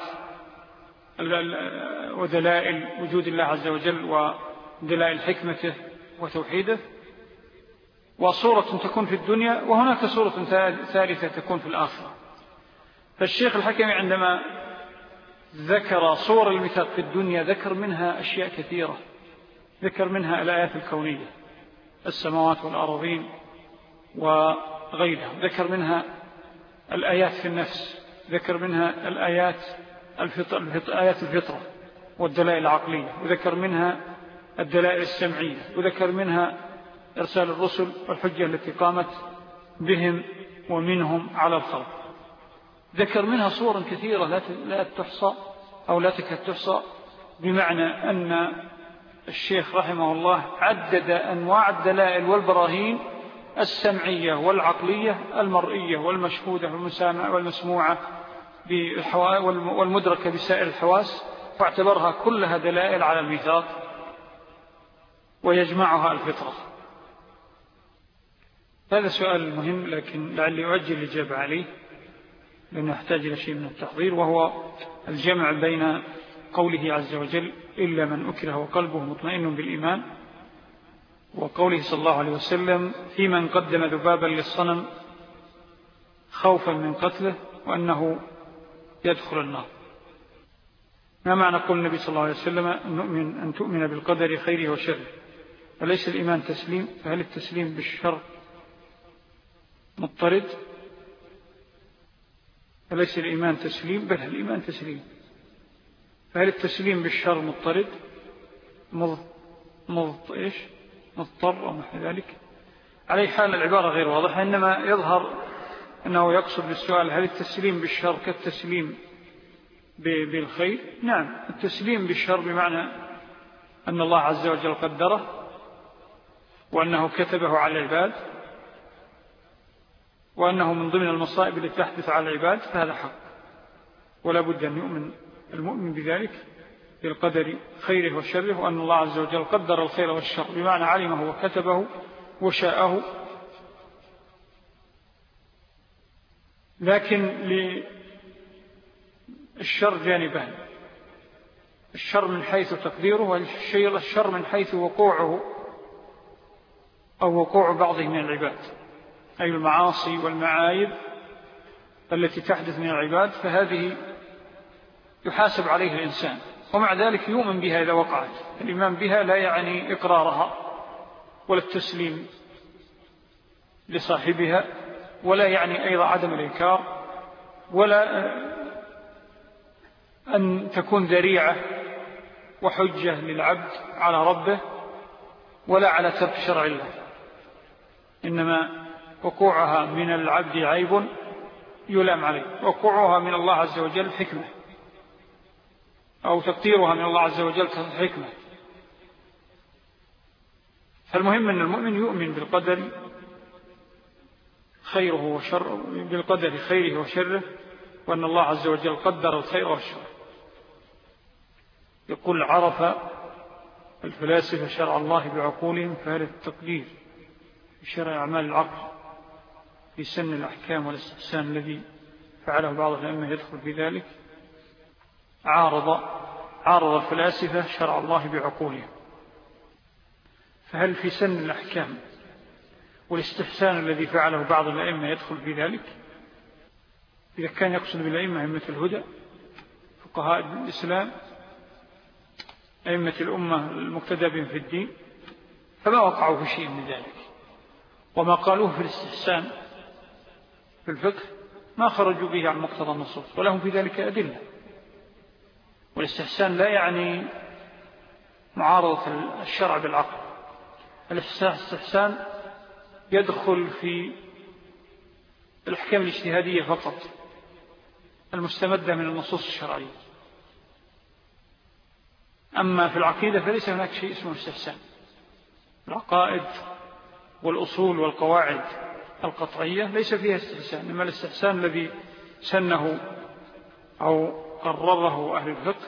ودلائل وجود الله عز وجل ودلائل حكمته وتوحيده، وصورة تكون في الدنيا، وهناك صورة ثالثة تكون في الآخرة. فالشيخ الحكيم عندما ذكر صور الميثاق في الدنيا ذكر منها أشياء كثيرة، ذكر منها الآيات الكونية، السماوات والأرضين وغيرها، ذكر منها الآيات في النفس، ذكر منها الآيات الفطر آيات الفطرة والدلائل العقلية، وذكر منها الدلائل السمعية، وذكر منها إرسال الرسل والحجة التي قامت بهم ومنهم على الخلق. ذكر منها صورا كثيرة لا تحصى أو لا تكاد تحصى، بمعنى أن الشيخ رحمه الله عدد أنواع الدلائل والبراهين السمعية والعقلية المرئية والمشهودة والمسموعة والمدركة بسائر الحواس، واعتبرها كلها دلائل على الميثاق ويجمعها الفطرة. هذا سؤال مهم، لكن لعلي أؤجل الإجابة عليه لأنه يحتاج إلى شيء من التحضير، وهو الجمع بين قوله عز وجل إلا من أكره وقلبه مطمئن بالإيمان، وقوله صلى الله عليه وسلم في من قدم ذبابا للصنم خوفا من قتله وأنه يدخل النار. ما معنى قول النبي صلى الله عليه وسلم أن, أن تؤمن بالقدر خيره وشره؟ وليس الإيمان تسليم؟ فهل التسليم بالشر مضطرد؟ وليس الإيمان تسليم، بل الإيمان تسليم. فهل التسليم بالشر مضطرد مضط إيش مضطر أو نحو ذلك؟ على حال العبارة غير واضحة، إنما يظهر أنه يقصد بالسؤال هل التسليم بالشر كالتسليم بالخير؟ نعم، التسليم بالشر بمعنى أن الله عز وجل قدره وأنه كتبه على العباد وأنه من ضمن المصائب التي تحدث على العباد، فهذا حق، ولا بد أن يؤمن المؤمن بذلك بالقدر خيره وشره، وأن الله عز وجل قدر الخير والشر بمعنى علمه وكتبه وشاءه. لكن للشر جانبان، الشر من حيث تقديره، والشر من حيث وقوعه أو وقوع بعضه من العباد، أي المعاصي والمعايب التي تحدث من العباد، فهذه يحاسب عليها الإنسان، ومع ذلك يؤمن بها إذا وقعت. الإيمان بها لا يعني إقرارها ولا التسليم لصاحبها، ولا يعني أيضا عدم الإنكار، ولا أن تكون ذريعة وحجة للعبد على ربه، ولا على ترك شرع الله. إنما وقوعها من العبد عيب يلام عليه، وقوعها من الله عز وجل حكمة، أو تقديرها من الله عز وجل حكمة. فالمهم أن المؤمن يؤمن بالقدر خيره وشره، بالقدر خيره وشره، وأن الله عز وجل قدر الخير والشر. يقول عرف الفلاسفة شرع الله بعقولهم، فهل التقدير بشرع أعمال العقل في سن الأحكام والاستحسان الذي فعله بعض الأئمة يدخل في ذلك، عارض عارض الفلاسفة شرع الله بعقولهم. فهل في سن الأحكام والاستحسان الذي فعله بعض الأئمة يدخل في ذلك؟ إذا كان يقصد بالأئمة أئمة الهدى فقهاء الإسلام أئمة الأمة المقتدى بهم في الدين، فما وقعوا في شيء من ذلك، وما قالوه في الاستحسان في الفقه ما خرجوا به عن مقتضى النصوص، ولهم في ذلك أدلة. والاستحسان لا يعني معارضة الشرع بالعقل، الاستحسان يدخل في الأحكام الاجتهادية فقط المستمدة من النصوص الشرعية. أما في العقيدة فليس هناك شيء اسمه استحسان. العقائد والأصول والقواعد القطعية ليس فيها استحسان، إما الاستحسان الذي سنه أو قرره أهل الفقه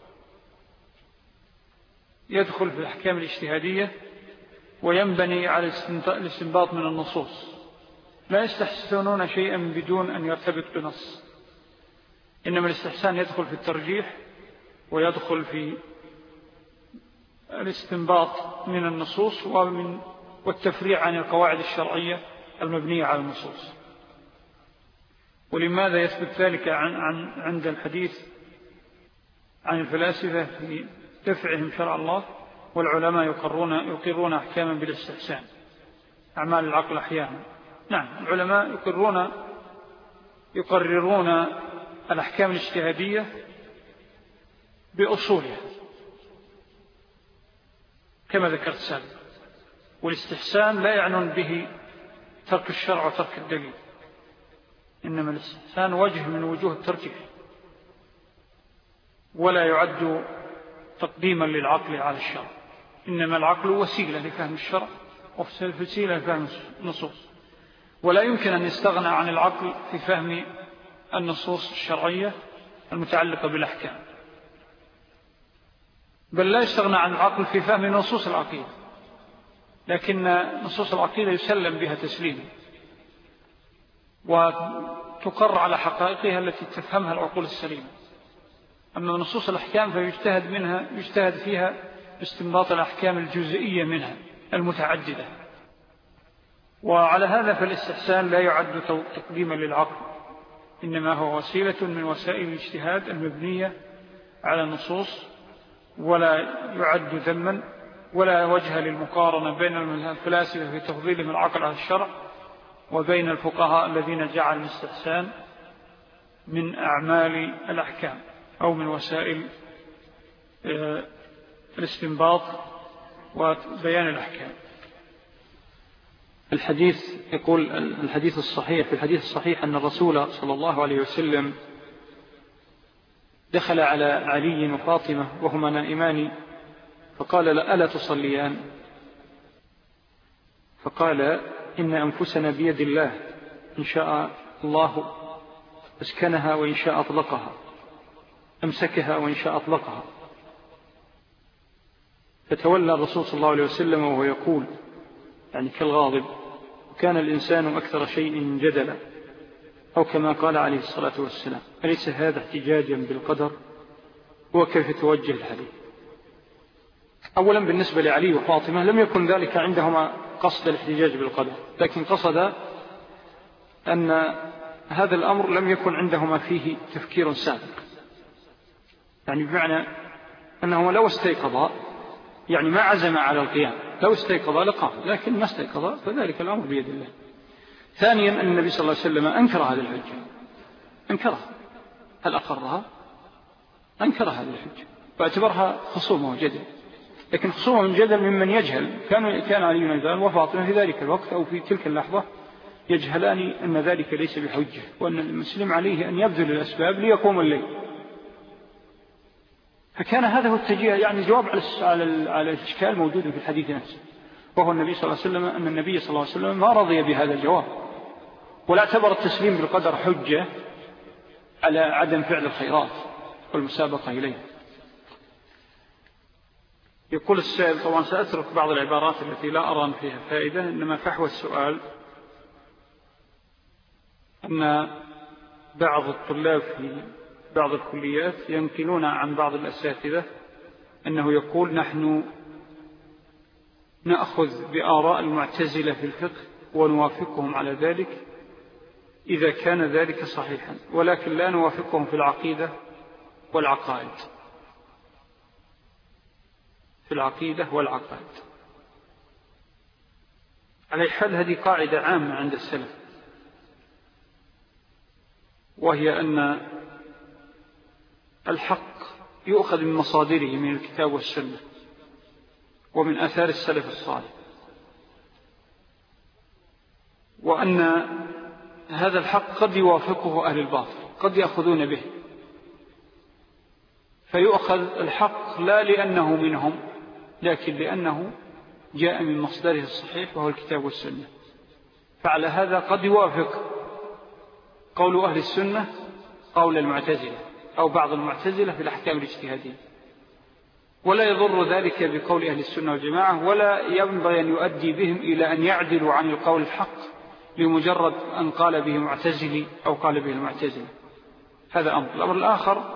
يدخل في الأحكام الاجتهادية وينبني على الاستنباط من النصوص، لا يستحسنون شيئا بدون أن يرتبط بنص. إنما الاستحسان يدخل في الترجيح ويدخل في الاستنباط من النصوص ومن والتفريع عن القواعد الشرعية المبنية على النصوص. ولماذا يثبت ذلك عن عن عند الحديث عن الفلاسفة في دفعهم شرع الله، والعلماء يقرون يقرون أحكاما بالاستحسان، أعمال العقل أحيانا. نعم، العلماء يقرون يقررون الأحكام الاجتهادية بأصولها كما ذكرت سابقا، والاستحسان لا يعنون به ترك الشرع وترك الدليل، إنما الاستحسان وجه من وجوه الترجيح، ولا يعد تقديما للعقل على الشرع، إنما العقل وسيلة لفهم الشرع ووسيلة لفهم النصوص، ولا يمكن أن يستغنى عن العقل في فهم النصوص الشرعية المتعلقة بالأحكام، بل لا يستغنى عن العقل في فهم نصوص العقيدة، لكن نصوص العقيدة يسلم بها تسليما وتقر على حقائقها التي تفهمها العقول السليمة. أما نصوص الأحكام فيجتهد منها يجتهد فيها باستنباط الأحكام الجزئية منها المتعددة. وعلى هذا فالاستحسان لا يعد تقديما للعقل، إنما هو وسيلة من وسائل الاجتهاد المبنية على النصوص، ولا يعد ذما، ولا وجه للمقارنة بين الفلاسفة في تفضيلهم العقل على الشرع وبين الفقهاء الذين جعلوا الاستحسان من أعمال الأحكام أو من وسائل الاستنباط وبيان الأحكام. الحديث يقول الحديث الصحيح في الحديث الصحيح أن الرسول صلى الله عليه وسلم دخل على علي وفاطمة وهما نائمان فقال ألا تصليان؟ فقال إن أنفسنا بيد الله، إن شاء الله أسكنها وإن شاء أطلقها، أمسكها وإن شاء أطلقها. فتولى الرسول صلى الله عليه وسلم وهو يقول يعني كالغاضب، وكان الإنسان أكثر شيء جدلا، أو كما قال عليه الصلاة والسلام: أليس هذا احتجاجا بالقدر؟ وكيف توجه الحديث؟ أولا بالنسبة لعلي وفاطمة لم يكن ذلك عندهما قصد الاحتجاج بالقدر، لكن قصد أن هذا الأمر لم يكن عندهما فيه تفكير سابق، يعني بمعنى أنهما لو استيقظا، يعني ما عزم على القيام، لو استيقظا لقام، لكن ما استيقظا فذلك الأمر بيد الله. ثانيا أن النبي صلى الله عليه وسلم أنكر هذه الحجة، أنكرها، هل أقرها؟ أنكر هذه الحجة واعتبرها خصومة وجدل، لكن خصومة من جدل ممن يجهل. كان كان علي بن أبي طالب وفاطمة في ذلك الوقت أو في تلك اللحظة يجهلان أن ذلك ليس بحجة، وأن المسلم عليه أن يبذل الأسباب ليقوم الليل. فكان هذا هو التجيه، يعني جواب على على الإشكال موجود في الحديث نفسه، وهو النبي صلى الله عليه وسلم أن النبي صلى الله عليه وسلم ما رضي بهذا الجواب، ولا اعتبر التسليم بالقدر حجة على عدم فعل الخيرات والمسابقة إليه. يقول السائل، طبعا سأترك بعض العبارات التي لا أرى فيها فائدة، إنما فحوى السؤال: أن بعض الطلاب في بعض الكليات ينقلون عن بعض الأساتذة أنه يقول نحن نأخذ بآراء المعتزلة في الفقه ونوافقهم على ذلك إذا كان ذلك صحيحا، ولكن لا نوافقهم في العقيدة والعقائد في العقيدة والعقائد. على حال هذه قاعدة عامة عند السلف، وهي أن الحق يؤخذ من مصادره من الكتاب والسنة ومن آثار السلف الصالح، وأن هذا الحق قد يوافقه أهل الباطل، قد يأخذون به، فيؤخذ الحق لا لأنه منهم، لكن لأنه جاء من مصدره الصحيح وهو الكتاب والسنة. فعلى هذا قد يوافق قول أهل السنة قول المعتزلة أو بعض المعتزلة في الأحكام الاجتهادية، ولا يضر ذلك بقول أهل السنة والجماعة، ولا ينبغي أن يؤدي بهم إلى أن يعدلوا عن القول الحق لمجرد أن قال به معتزلي أو قال به المعتزلة. هذا أمر. الأمر الآخر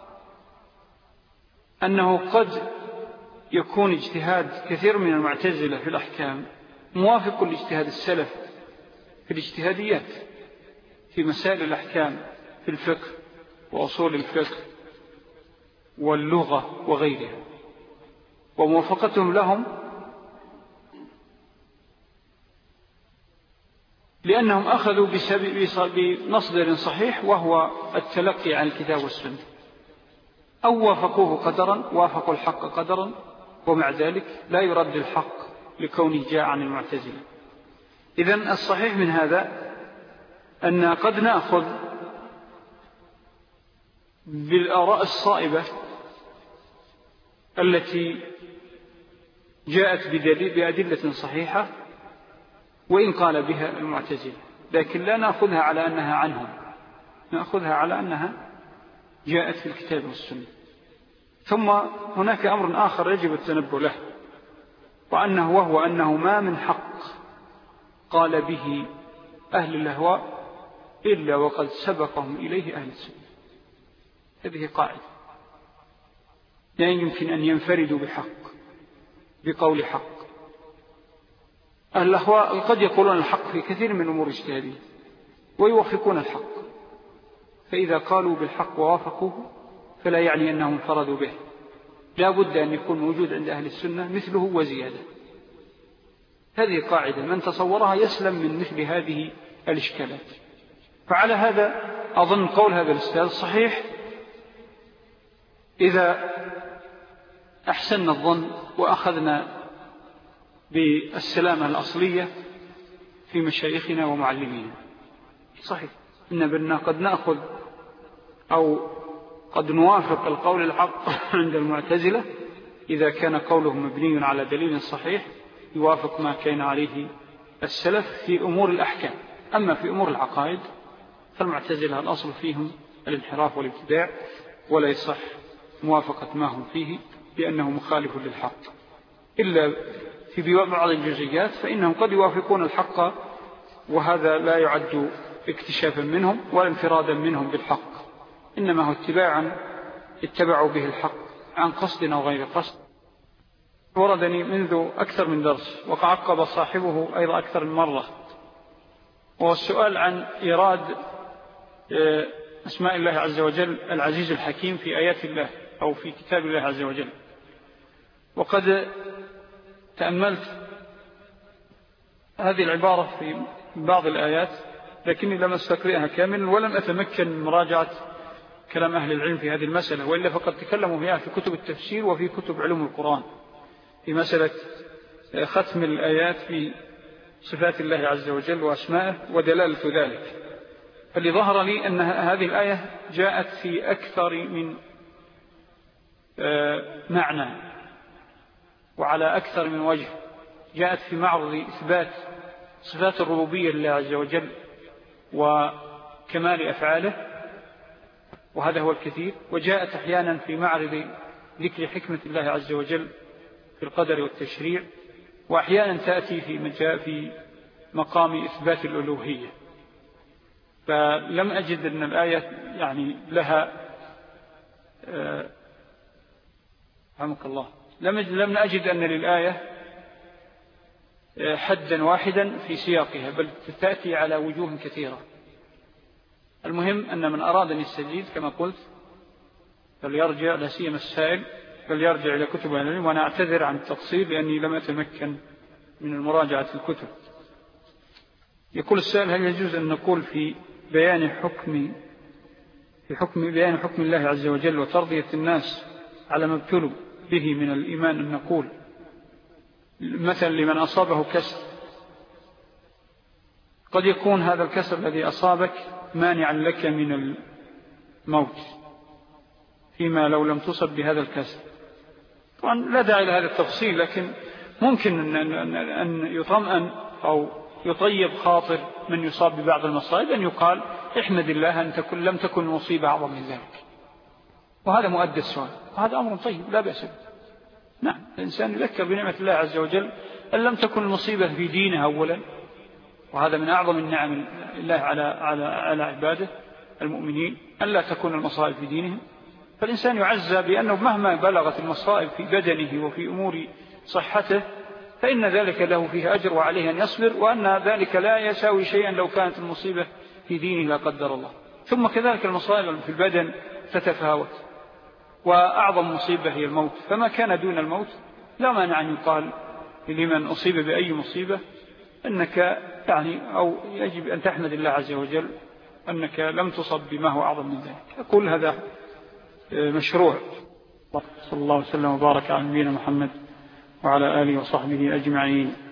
أنه قد يكون اجتهاد كثير من المعتزلة في الأحكام موافق لاجتهاد السلف في الاجتهاديات في مسائل الأحكام في الفقه وأصول الفقه واللغة وغيرها، وموافقتهم لهم لأنهم أخذوا بمصدر صحيح وهو التلقي عن الكتاب والسنة، أو وافقوه قدرا، وافقوا الحق قدرا، ومع ذلك لا يرد الحق لكونه جاء عن المعتزلة. إذن الصحيح من هذا أن قد نأخذ بالآراء الصائبة التي جاءت بأدلة صحيحة وإن قال بها المعتزلة، لكن لا نأخذها على أنها عنهم، نأخذها على أنها جاءت في الكتاب والسنة. ثم هناك أمر آخر يجب التنبه له، وأنه وهو أنه ما من حق قال به أهل الأهواء إلا وقد سبقهم إليه أهل السنة. هذه قاعدة، لا يمكن أن ينفردوا بحق بقول حق. أهل الأهواء قد يقولون الحق في كثير من أمور اجتهادية ويوافقون الحق، فإذا قالوا بالحق ووافقوه فلا يعني أنهم انفردوا به، لا بد أن يكون موجود عند أهل السنة مثله وزيادة. هذه قاعدة من تصورها يسلم من مثل هذه الإشكالات. فعلى هذا أظن قول هذا الأستاذ صحيح إذا أحسننا الظن وأخذنا بالسلامة الأصلية في مشايخنا ومعلمين. صحيح إن بنا قد نأخذ أو قد نوافق القول الحق عند المعتزلة إذا كان قوله مبني على دليل صحيح يوافق ما كان عليه السلف في أمور الأحكام. أما في أمور العقائد فالمعتزلة الأصل فيهم الانحراف والابتداع، ولا يصح موافقة ما هم فيه لأنه مخالف للحق، إلا في بعض الجزئيات فإنهم قد يوافقون الحق، وهذا لا يعد اكتشافا منهم ولا انفرادا منهم بالحق، إنما هو اتباعا اتبعوا به الحق عن قصد أو غير قصد. وردني منذ أكثر من درس وعقب صاحبه أيضا أكثر من مرة، والسؤال عن إيراد أسماء الله عز وجل العزيز الحكيم في آيات الله أو في كتاب الله عز وجل. وقد تأملت هذه العبارة في بعض الآيات لكني لم أستقرئها كاملا ولم أتمكن من مراجعة كلام أهل العلم في هذه المسألة، وإلا فقد تكلموا فيها في كتب التفسير وفي كتب علوم القرآن في مسألة ختم الآيات في صفات الله عز وجل وأسمائه ودلالة ذلك. فاللي ظهر لي أن هذه الآية جاءت في أكثر من معنى وعلى أكثر من وجه، جاءت في معرض إثبات صفات الربوبية لله عز وجل وكمال أفعاله، وهذا هو الكثير، وجاءت أحيانا في معرض ذكر حكمة الله عز وجل في القدر والتشريع، وأحيانا تأتي في في مقام إثبات الألوهية. فلم أجد أن الآية يعني لها رحمك الله لم لم أجد أن للآية حدا واحدا في سياقها، بل تأتي على وجوه كثيرة. المهم أن من أراد أن يستجيد كما قلت فليرجع، لا سيما السائل، فليرجع إلى كتب أهل العلم. وأنا أعتذر عن التفصيل لأني لم أتمكن من المراجعة الكتب. يقول السائل: هل يجوز أن نقول في بيان حكم في حكم بيان حكم الله عز وجل وترضية الناس على ما ابتلوا به من الإيمان أن نقول مثلا لمن أصابه كسر قد يكون هذا الكسر الذي أصابك مانعا لك من الموت فيما لو لم تصب بهذا الكسر؟ طبعا لا داعي لهذا التفصيل، لكن ممكن أن يطمئن أو يطيب خاطر من يصاب ببعض المصائب أن يقال: احمد الله أن تكون لم تكن مصيبة أعظم من ذلك. وهذا مؤدى السؤال، وهذا أمر طيب لا بأس به. نعم، الإنسان يذكر بنعمة الله عز وجل أن لم تكن المصيبة في دينه أولا، وهذا من أعظم النعم الله على على على عباده المؤمنين، أن لا تكون المصائب في دينهم. فالإنسان يعزى بأنه مهما بلغت المصائب في بدنه وفي أمور صحته فإن ذلك له فيه أجر وعليه أن يصبر، وأن ذلك لا يساوي شيئا لو كانت المصيبة في دينه لا قدر الله. ثم كذلك المصائب في البدن تتفاوت، وأعظم مصيبة هي الموت، فما كان دون الموت لا مانع أن يقال لمن أصيب بأي مصيبة أنك يعني أو يجب أن تحمد الله عز وجل أنك لم تصب بما هو أعظم من ذلك. أقول هذا مشروع. صلى الله وسلم وبارك على نبينا محمد وعلى آله وصحبه أجمعين.